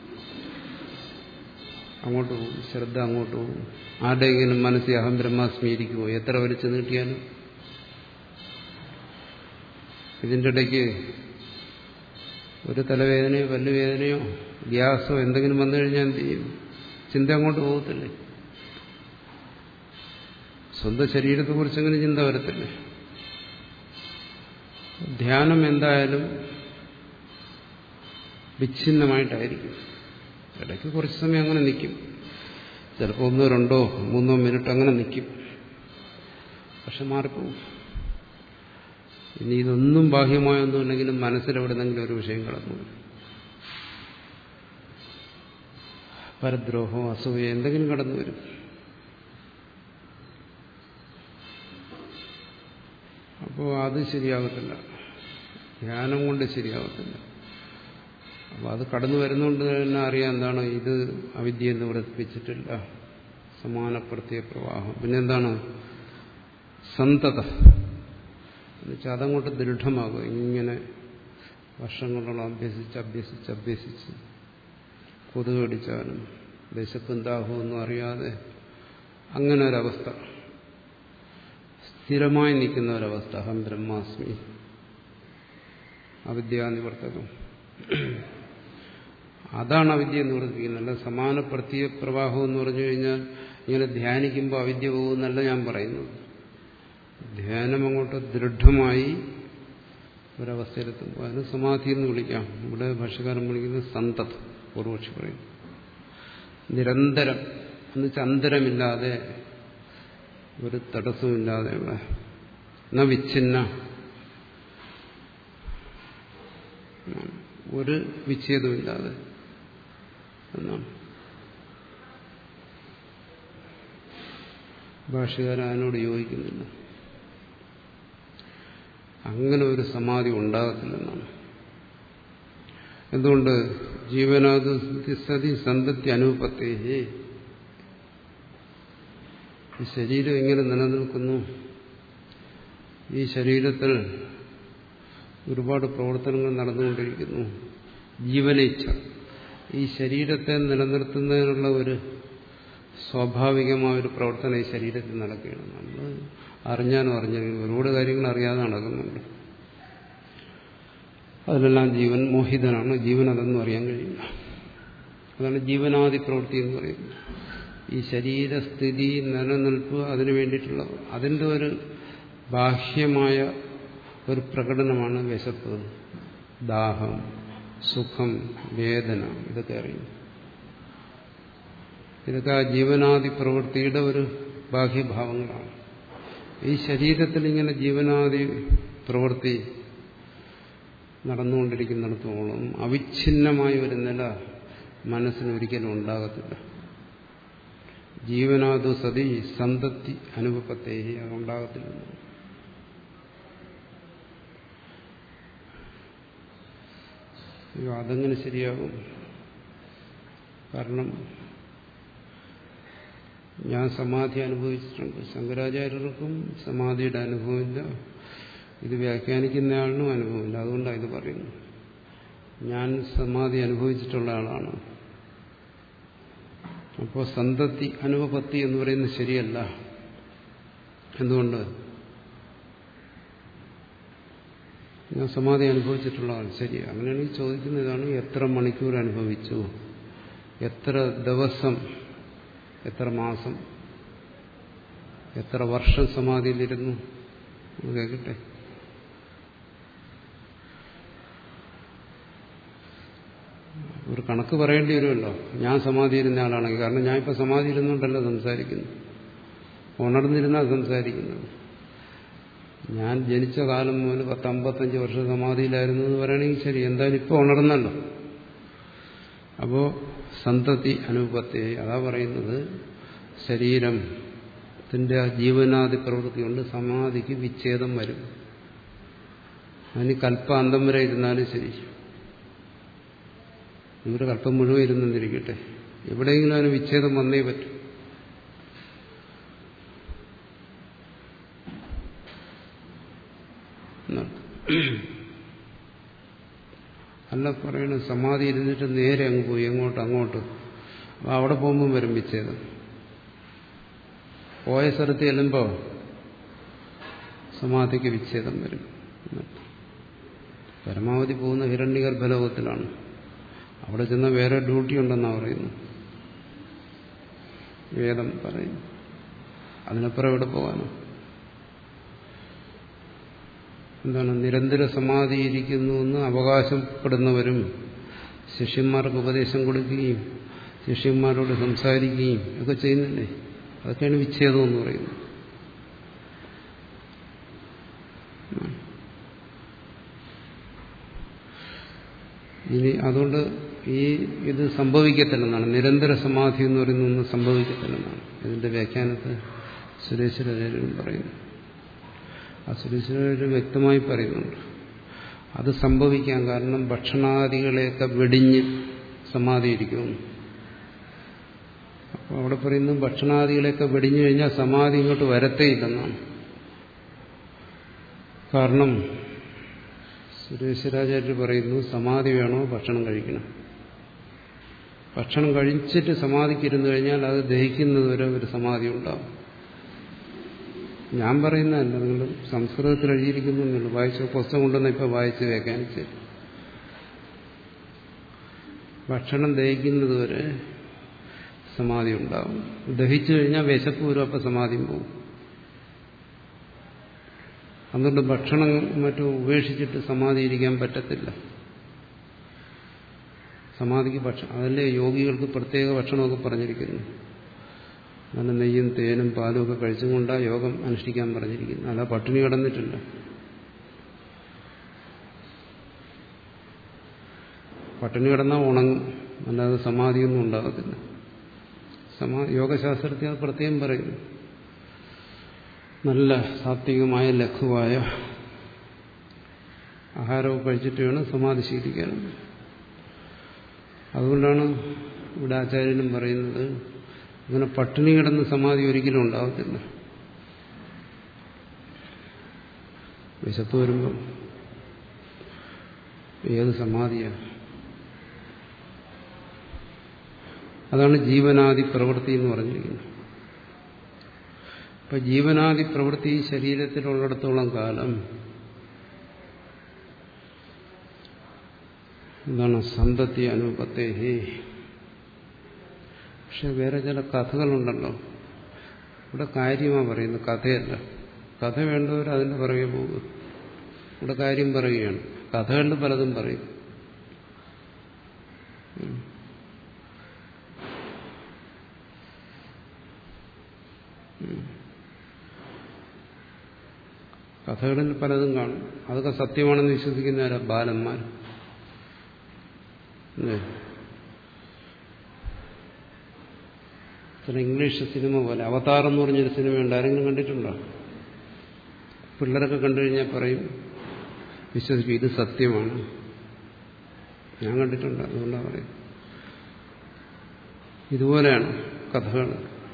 അങ്ങോട്ട് പോകും, ശ്രദ്ധ അങ്ങോട്ട് പോകും. ആരുടെയെങ്കിലും മനസ്സിൽ അഹം ബ്രഹ്മാസ്മി ഇരിക്കുമോ? എത്ര വലിച്ചു നീട്ടിയാലും. ഇതിൻ്റെ ഇടയ്ക്ക് ഒരു തലവേദനയോ പല്ലുവേദനയോ ഗ്യാസോ എന്തെങ്കിലും വന്നു കഴിഞ്ഞാൽ എന്ത് ചെയ്യും? ചിന്ത അങ്ങോട്ട് പോകത്തില്ലേ? സ്വന്തം ശരീരത്തെക്കുറിച്ചെങ്ങനെ ചിന്ത വരത്തില്ലേ? ധ്യാനം എന്തായാലും വിച്ഛിന്നമായിട്ടായിരിക്കും. ഇടയ്ക്ക് കുറച്ച് സമയം അങ്ങനെ നിൽക്കും, ചിലപ്പോൾ ഒന്നോ രണ്ടോ മൂന്നോ മിനിറ്റ് അങ്ങനെ നിൽക്കും, പക്ഷെ മാറിപ്പോവും. ഇനി ഇതൊന്നും ബാഹ്യമായൊന്നുമില്ലെങ്കിലും മനസ്സിലെവിടെന്നെങ്കിലും ഒരു വിഷയം കടന്നു, പരദ്രോഹം, അസൂയ എന്തെങ്കിലും കടന്നു വരും. അപ്പോൾ അത് ശരിയാകത്തില്ല, ധ്യാനം കൊണ്ട് ശരിയാകത്തില്ല. അപ്പോൾ അത് കടന്നു വരുന്നതുകൊണ്ട് തന്നെ അറിയാം എന്താണ് ഇത് അവിദ്യ എന്ന് നിവർത്തിപ്പിച്ചിട്ടില്ല, സമാനപ്രത്യ പ്രവാഹം. പിന്നെന്താണ് സന്തത എന്നുവെച്ചാൽ അതങ്ങോട്ട് ദൃഢമാകും. ഇങ്ങനെ വർഷങ്ങളോളം അഭ്യസിച്ച് അഭ്യസിച്ച് അഭ്യസിച്ച് കൊതുക് കടിച്ചാലും വിശപ്പും ദാഹവും ഒന്നും അറിയാതെ അങ്ങനെ ഒരവസ്ഥ, സ്ഥിരമായി നിൽക്കുന്ന ഒരവസ്ഥ. അഹം ബ്രഹ്മാസ്മി അവിദ്യാനിവർത്തകം, അതാണ് അവിദ്യ എന്ന് നിവർത്തിക്കുന്നത്. അല്ല സമാന പ്രത്യ പ്രവാഹം എന്ന് പറഞ്ഞു കഴിഞ്ഞാൽ ഇങ്ങനെ ധ്യാനിക്കുമ്പോൾ അവിദ്യ പോകുന്നല്ല ഞാൻ പറയുന്നത്. ധ്യാനം അങ്ങോട്ട് ദൃഢമായി ഒരവസ്ഥയിലെത്തുമ്പോൾ അതിന് സമാധി എന്ന് വിളിക്കാം. ഇവിടെ ഭാഷ്യകാരൻ വിളിക്കുന്നത് സന്തത, പൂർവക്ഷി പറയുന്നു. നിരന്തരം എന്നുവെച്ചാൽ അന്തരമില്ലാതെ, ഒരു തടസ്സമില്ലാതെ, ഇവിടെ ന വിച്ഛിന്ന, ഒരു വിച്ഛേദമില്ലാതെ എന്നാണ് ഭാഷ്യകാരൻ. അതിനോട് യോജിക്കുന്നില്ല. അങ്ങനെ ഒരു സമാധി ഉണ്ടാകത്തില്ലെന്നാണ്. എന്തുകൊണ്ട്? ജീവനാത് സതി സന്തതി അനുപത്തേ, ഈ ശരീരം എങ്ങനെ നിലനിൽക്കുന്നു? ഈ ശരീരത്തിൽ ഒരുപാട് പ്രവർത്തനങ്ങൾ നടന്നുകൊണ്ടിരിക്കുന്നു. ജീവനേച്ഛ, ഈ ശരീരത്തെ നിലനിർത്തുന്നതിനുള്ള ഒരു സ്വാഭാവികമായ ഒരു പ്രവർത്തനം ഈ ശരീരത്തിൽ നടക്കുകയാണ്. നമ്മൾ അറിഞ്ഞാലും അറിഞ്ഞാലും ഒരുപാട് കാര്യങ്ങൾ അറിയാതെ നടക്കുന്നുണ്ട്. അതിലെല്ലാം ജീവൻ മോഹിതനാണ്. ജീവൻ അതൊന്നും അറിയാൻ കഴിയില്ല. അതാണ് ജീവനാദി പ്രവൃത്തി എന്ന് പറയുന്നത്. ഈ ശരീരസ്ഥിതി നിലനിൽപ്പ് അതിനു വേണ്ടിയിട്ടുള്ള അതിൻ്റെ ഒരു ബാഹ്യമായ ഒരു പ്രകടനമാണ് വിശപ്പ്, ദാഹം, സുഖം, വേദന. ഇതൊക്കെ അറിയും. ഇതൊക്കെ ആ ജീവനാദി പ്രവൃത്തിയുടെ ഒരു ബാഹ്യഭാവങ്ങളാണ്. ഈ ശരീരത്തിൽ ഇങ്ങനെ ജീവനാദി പ്രവൃത്തി നടന്നുകൊണ്ടിരിക്കുന്നിടത്തോളം അവിഛിന്നമായ ഒരു നില മനസ്സിന് ഒരിക്കലും ഉണ്ടാകത്തില്ല. ജീവനാദു സതി സന്തതി അനുപത്തേ അതുണ്ടാകത്തില്ല. അതെങ്ങനെ ശരിയാകും? കാരണം ഞാൻ സമാധി അനുഭവിച്ചിട്ടുണ്ട്. ശങ്കരാചാര്യർക്കും സമാധിയുടെ അനുഭവമില്ല, ഇത് വ്യാഖ്യാനിക്കുന്നയാളിനും അനുഭവമില്ല. അതുകൊണ്ടാണ് ഇത് പറയുന്നത്. ഞാൻ സമാധി അനുഭവിച്ചിട്ടുള്ള ആളാണ്. അപ്പോൾ സന്തതി അനുപത്തി എന്ന് പറയുന്നത് ശരിയല്ല. എന്തുകൊണ്ട്? ഞാൻ സമാധി അനുഭവിച്ചിട്ടുള്ള ആൾ ശരി. അങ്ങനെയാണെങ്കിൽ ചോദിക്കുന്ന ഇതാണ്, എത്ര മണിക്കൂർ അനുഭവിച്ചു, എത്ര ദിവസം, എത്ര മാസം, എത്ര വർഷം സമാധിയിലിരുന്നു കേൾക്കട്ടെ. ഒരു കണക്ക് പറയേണ്ടി വരുമല്ലോ. ഞാൻ സമാധിയിരുന്ന ആളാണെങ്കിൽ. കാരണം ഞാൻ ഇപ്പം സമാധി ഇരുന്നുകൊണ്ടല്ല സംസാരിക്കുന്നു, ഉണർന്നിരുന്നാൽ സംസാരിക്കുന്നത്. ഞാൻ ജനിച്ച കാലം മുതൽ പത്തമ്പത്തഞ്ച് വർഷം സമാധിയിലായിരുന്നു എന്ന് പറയുകയാണെങ്കിൽ ശരി, എന്തായാലും ഇപ്പോൾ ഉണർന്നല്ലോ. അപ്പോൾ സന്തതി അനുപത്തെ അതാ പറയുന്നത്, ശരീരത്തിന്റെ ആ ജീവനാദി പ്രവൃത്തി കൊണ്ട് സമാധിക്ക് വിച്ഛേദം വരും. അതിന് കൽപ്പാന്തം വരെ ഇരുന്നാലും ശരി, ഇവര് കൽപ്പം മുഴുവൻ ഇരുന്നിരിക്കട്ടെ, എവിടെയെങ്കിലും അതിന് വിച്ഛേദം വന്നേ പറ്റും. അല്ല പറയണത് സമാധി ഇരുന്നിട്ട് നേരെ അങ്ങ് പോയി എങ്ങോട്ട് അങ്ങോട്ട്, അപ്പം അവിടെ പോകുമ്പം വരും വിച്ഛേദം. പോയ സ്ഥലത്ത് ചെല്ലുമ്പോൾ സമാധിക്ക് വിച്ഛേദം വരും. പരമാവധി പോകുന്ന ഹിരണ്യഗർഭലോകത്തിലാണ്. അവിടെ ചെന്ന വേറെ ഡ്യൂട്ടി ഉണ്ടെന്നാണ് പറയുന്നു, വേദം പറയുന്നു. അതിനപ്പുറം എവിടെ പോകാനോ? എന്താണ് നിരന്തര സമാധിയിരിക്കുന്നു എന്ന് അവകാശപ്പെടുന്നവരും ശിഷ്യന്മാർക്ക് ഉപദേശം കൊടുക്കുകയും ശിഷ്യന്മാരോട് സംസാരിക്കുകയും ഒക്കെ ചെയ്യുന്നില്ലേ? അതൊക്കെയാണ് വിച്ഛേദം എന്ന് പറയുന്നത്. ഇനി അതുകൊണ്ട് ഈ ഇത് സംഭവിക്കത്തില്ലെന്നാണ്, നിരന്തര സമാധി എന്ന് പറയുന്നൊന്നും സംഭവിക്കത്തില്ലെന്നാണ് ഇതിന്റെ വ്യാഖ്യാനത്തിൽ സുരേശ്വരാചാര്യരും പറയുന്നു. ആ സുരേശ്വരാചാര്യർ വ്യക്തമായി പറയുന്നുണ്ട് അത് സംഭവിക്കാൻ കാരണം ഭക്ഷണാദികളെയൊക്കെ വെടിഞ്ഞ് സമാധിയിരിക്കുന്നു. അപ്പോൾ അവിടെ പറയുന്നു ഭക്ഷണാദികളെയൊക്കെ വെടിഞ്ഞു കഴിഞ്ഞാൽ സമാധി ഇങ്ങോട്ട് വരത്തേയില്ലെന്നാണ്. കാരണം സുരേശ്വരാചാര്യർ പറയുന്നു സമാധി വേണോ ഭക്ഷണം കഴിക്കണം. ഭക്ഷണം കഴിച്ചിട്ട് സമാധിക്കിരുന്നു കഴിഞ്ഞാൽ അത് ദഹിക്കുന്നത് വരെ ഒരു സമാധി ഉണ്ടാവും. ഞാൻ പറയുന്നതല്ല, നിങ്ങൾ സംസ്കൃതത്തിൽ എഴുതിയിരിക്കുന്നുള്ളൂ. വായിച്ച പുസ്തകം കൊണ്ടുവന്ന് ഇപ്പോൾ വായിച്ച് വ്യാഖ്യാനിച്ച് ഭക്ഷണം ദഹിക്കുന്നത് വരെ സമാധി ഉണ്ടാവും. ദഹിച്ചു കഴിഞ്ഞാൽ വിശപ്പ് വരും, അപ്പം സമാധിയും പോകും. അതുകൊണ്ട് ഭക്ഷണം മറ്റും ഉപേക്ഷിച്ചിട്ട് സമാധി ഇരിക്കാൻ പറ്റത്തില്ല. സമാധിക്ക് ഭക്ഷണം, അതല്ലേ യോഗികൾക്ക് പ്രത്യേക ഭക്ഷണമൊക്കെ പറഞ്ഞിരിക്കുന്നു. നല്ല നെയ്യും തേനും പാലും ഒക്കെ കഴിച്ചും കൊണ്ടാണ് യോഗം അനുഷ്ഠിക്കാൻ പറഞ്ഞിരിക്കുന്നു. അല്ല പട്ടിണി കിടന്നിട്ടില്ല. പട്ടിണി കിടന്നാൽ ഉണങ്ങും, അല്ലാതെ സമാധിയൊന്നും ഉണ്ടാകത്തില്ല. സമാ യോഗശാസ്ത്രത്തിൽ അത് പ്രത്യേകം പറയുന്നു. നല്ല സാത്വികമായ ലഘുവായ ആഹാരമൊക്കെ കഴിച്ചിട്ട് വേണം സമാധി ശീലിക്കാൻ. അതുകൊണ്ടാണ് ഇവിടെ ആചാര്യനും പറയുന്നത് അങ്ങനെ പട്ടിണി കിടന്ന് സമാധി ഒരിക്കലും ഉണ്ടാകത്തില്ല. വിശപ്പ് വരുമ്പം ഏത് സമാധിയാണ്? അതാണ് ജീവനാദി പ്രവൃത്തി എന്ന് പറഞ്ഞിരിക്കുന്നത്. അപ്പൊ ജീവനാദി പ്രവൃത്തി ശരീരത്തിലുള്ളിടത്തോളം കാലം എന്താണ് സന്തതി അനുപത്തേഹി, പക്ഷെ വേറെ ചില കഥകളുണ്ടല്ലോ, ഇവിടെ കാര്യമാണ് പറയുന്നത്, കഥയല്ല. കഥ വേണ്ടവർ അതിൻ്റെ പുറകെ പോകും. ഇവിടെ കാര്യം പറയുകയാണ്. കഥകളിൽ പലതും പറയും. കഥകളിൽ പലതും കാണും. അതൊക്കെ സത്യമാണെന്ന് വിശ്വസിക്കുന്നവരാ ബാലന്മാർ. ചില ഇംഗ്ലീഷ് സിനിമ പോലെ അവതാർ എന്ന് പറഞ്ഞൊരു സിനിമയുണ്ട്. ആരെങ്കിലും കണ്ടിട്ടുണ്ടോ? പിള്ളേരൊക്കെ കണ്ടു കഴിഞ്ഞാൽ പറയും, വിശ്വസിക്കും ഇത് സത്യമാണ്. ഞാൻ കണ്ടിട്ടുണ്ട്, അതുകൊണ്ടാണ് പറയും. ഇതുപോലെയാണ് കഥകൾ.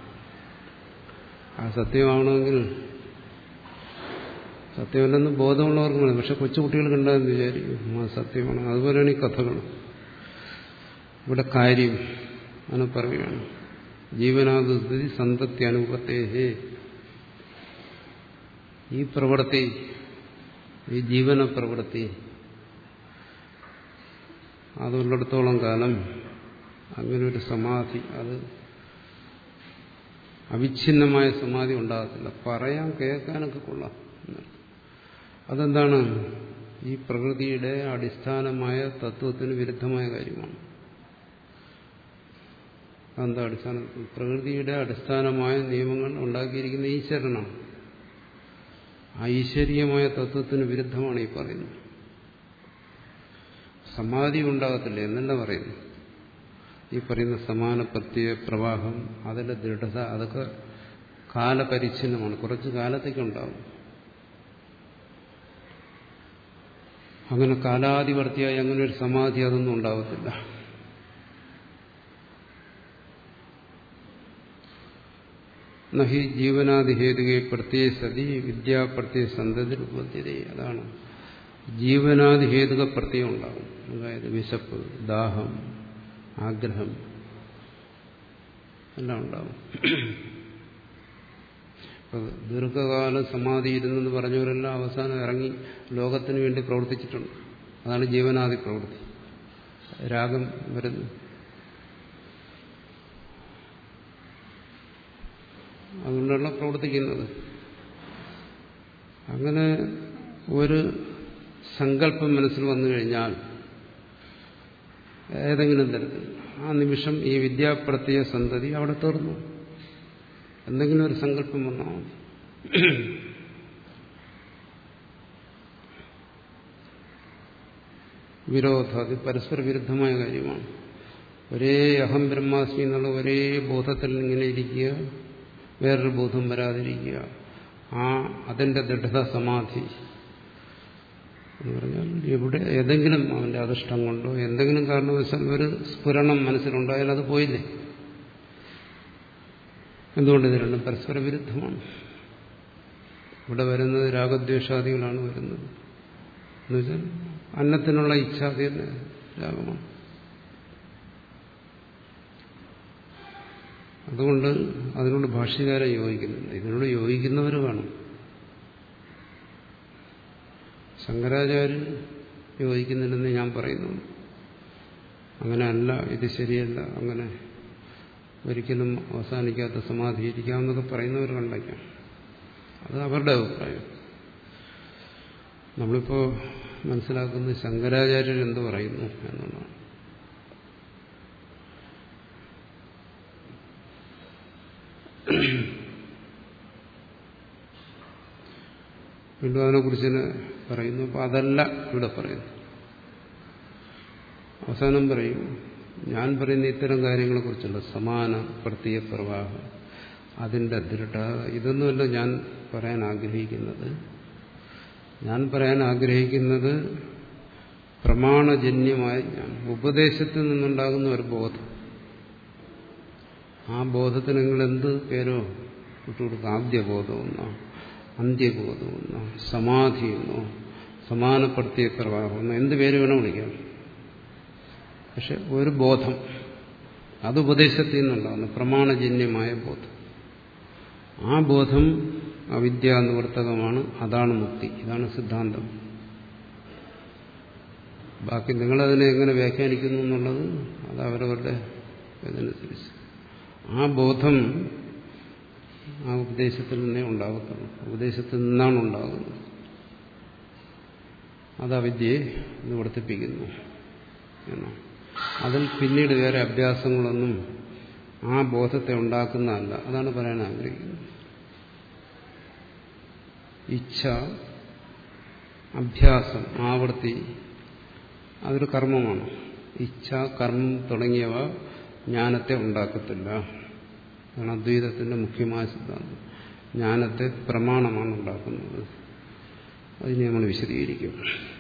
ആ സത്യമാവണമെങ്കിൽ സത്യമല്ലെന്ന് ബോധമുള്ളവർക്ക് വേണം. പക്ഷെ കൊച്ചുകുട്ടികൾ കണ്ടാന്ന് വിചാരിക്കും ആ സത്യമാണ്. അതുപോലെയാണ് ഈ കഥകൾ. ഇവിടെ കാര്യം അങ്ങനെ പറയുകയാണ്. ജീവനാദുസ്ഥിതി സന്തതി അനുപത്തേഹേ. ഈ പ്രവൃത്തി, ഈ ജീവന പ്രവൃത്തി അതുള്ളിടത്തോളം കാലം അങ്ങനെ ഒരു സമാധി, അത് അവിഛിന്നമായ സമാധി ഉണ്ടാകത്തില്ല. പറയാൻ കേൾക്കാനൊക്കെ കൊള്ളാം. അതെന്താണ്? ഈ പ്രകൃതിയുടെ അടിസ്ഥാനമായ തത്വത്തിന് വിരുദ്ധമായ കാര്യമാണ്. എന്താ അടിസ്ഥാന? പ്രകൃതിയുടെ അടിസ്ഥാനമായ നിയമങ്ങൾ ഉണ്ടാക്കിയിരിക്കുന്ന ഈശ്വരനാണ്. ആ ഈശ്വരീയമായ തത്വത്തിന് വിരുദ്ധമാണ് ഈ പറയുന്നത്. സമാധി ഉണ്ടാകത്തില്ല എന്നല്ല പറയുന്നു. ഈ പറയുന്ന സമാന പ്രത്യയ പ്രവാഹം, അതിന്റെ ദൃഢത, അതൊക്കെ കാലപരിച്ഛിന്നമാണ്. കുറച്ച് കാലത്തേക്കുണ്ടാവും. അങ്ങനെ കാലാധിവർത്തിയായി അങ്ങനെ ഒരു സമാധി അതൊന്നും ഉണ്ടാകത്തില്ല. നഹി ജീവനാദിഹേതുകെ പ്രത്യയ സതി വിദ്യാപ്രത്യയ സന്തതി ഉപദ്ധ്യത. അതാണ് ജീവനാദിഹേതുക പ്രത്യയം ഉണ്ടാകും. അതായത് വിശപ്പ്, ദാഹം, ആഗ്രഹം എല്ലാം ഉണ്ടാകും. ദീർഘകാലം സമാധി ഇരുന്നെന്ന് പറഞ്ഞവരെല്ലാം അവസാനം ഇറങ്ങി ലോകത്തിന് വേണ്ടി പ്രവർത്തിച്ചിട്ടുണ്ട്. അതാണ് ജീവനാദി പ്രവൃത്തി. രാഗം വരുന്നു. അതുകൊണ്ടുള്ള പ്രവർത്തിക്കുന്നത്. അങ്ങനെ ഒരു സങ്കല്പം മനസ്സിൽ വന്നു കഴിഞ്ഞാൽ ഏതെങ്കിലും തരത്തിൽ ആ നിമിഷം ഈ വിദ്യാപ്രത്യയ സന്തതി അവിടെ തീർന്നു. എന്തെങ്കിലും ഒരു സങ്കല്പം വന്നാൽ മതി. വിരോധം, അത് പരസ്പര വിരുദ്ധമായ കാര്യമാണ്. ഒരേ അഹം ബ്രഹ്മാസ്മി എന്നുള്ള ഒരേ ബോധത്തിൽ ഇങ്ങനെ ഇരിക്കുക, വേറൊരു ബോധം വരാതിരിക്കുക, ആ അതിന്റെ ദൃഢത സമാധി എന്ന് പറഞ്ഞാൽ ഇവിടെ ഏതെങ്കിലും അവന്റെ അധിഷ്ഠം കൊണ്ടോ എന്തെങ്കിലും കാരണവശാൽ ഒരു സ്ഫുരണം മനസ്സിലുണ്ടായാൽ അത് പോയില്ലേ. എന്തുകൊണ്ട് ഇത് രണ്ടും പരസ്പര വിരുദ്ധമാണ്? ഇവിടെ വരുന്നത് രാഗദ്വേഷാദികളാണ് വരുന്നത്. എന്നുവെച്ചാൽ അന്നത്തിനുള്ള ഇച്ഛാദി തന്നെ രാഗമാണ്. അതുകൊണ്ട് അതിനോട് ഭാഷ്യകാരൻ യോജിക്കുന്നുണ്ട്. ഇതിനോട് യോജിക്കുന്നവർ കാണും. ശങ്കരാചാര്യൻ യോജിക്കുന്നില്ലെന്ന് ഞാൻ പറയുന്നു. അങ്ങനെ അല്ല, ഇത് ശരിയല്ല, അങ്ങനെ ഒരിക്കലും അവസാനിക്കാത്ത സമാധി ഇരിക്കാമെന്നൊക്കെ പറയുന്നവർ കണ്ടേക്കാം. അത് അവരുടെ അഭിപ്രായം. നമ്മളിപ്പോ മനസ്സിലാക്കുന്നത് ശങ്കരാചാര്യർ എന്ത് പറയുന്നു എന്നുള്ളതാണ്. വീണ്ടും അതിനെക്കുറിച്ച് പറയുന്നു. അപ്പൊ അതല്ല ഇവിടെ പറയുന്നു. അവസാനം പറയും, ഞാൻ പറയുന്ന ഇത്തരം കാര്യങ്ങളെക്കുറിച്ചുള്ള സമാന പ്രത്യയ പ്രവാഹം, അതിന്റെ ദൃഢ, ഇതൊന്നുമല്ല ഞാൻ പറയാൻ ആഗ്രഹിക്കുന്നത്. ഞാൻ പറയാൻ ആഗ്രഹിക്കുന്നത് പ്രമാണജന്യമായ ഞാൻ ഉപദേശത്തിൽ നിന്നുണ്ടാകുന്ന ഒരു ബോധം. ആ ബോധത്തിന് നിങ്ങൾ എന്ത് പേരോ വിട്ടുകൊടുക്കുക. ആദ്യബോധമെന്നോ അന്ത്യബോധമെന്നോ സമാധിയെന്നോ സമാന പ്രത്യയ പ്രവാഹമെന്നോ എന്ത് പേര് വേണോ വിളിക്കാം. പക്ഷെ ഒരു ബോധം, അത് ഉപദേശത്തിൽ നിന്നുണ്ടാകുന്നു, പ്രമാണജന്യമായ ബോധം. ആ ബോധം അവിദ്യാനിവർത്തകമാണ്. അതാണ് മുക്തി. ഇതാണ് സിദ്ധാന്തം. ബാക്കി നിങ്ങളതിനെ എങ്ങനെ വ്യാഖ്യാനിക്കുന്നു എന്നുള്ളത് അത് അവരവരുടെ ഇതിനനുസരിച്ച്. ആ ബോധം ആ ഉപദേശത്തിൽ നിന്നേ ഉണ്ടാകത്തുള്ളൂ. ഉപദേശത്തിൽ നിന്നാണ് ഉണ്ടാകുന്നത്. അത് അവിദ്യയെ നിവർത്തിപ്പിക്കുന്നു എന്നാണ്. അതിൽ പിന്നീട് വേറെ അഭ്യാസങ്ങളൊന്നും ആ ബോധത്തെ ഉണ്ടാക്കുന്നതല്ല. അതാണ് പറയാൻ ആഗ്രഹിക്കുന്നത്. ഇച്ഛ, അഭ്യാസം, ആവൃത്തി അതൊരു കർമ്മമാണ്. ഇച്ഛ, കർമ്മം തുടങ്ങിയവ ജ്ഞാനത്തെ ഉണ്ടാക്കത്തില്ല. അതാണ് അദ്വൈതത്തിന്റെ മുഖ്യമായ സിദ്ധാന്തം. ജ്ഞാനത്തെ പ്രമാണമാണ് ഉണ്ടാക്കുന്നത്. അതിനെ നമ്മൾ വിശദീകരിക്കും.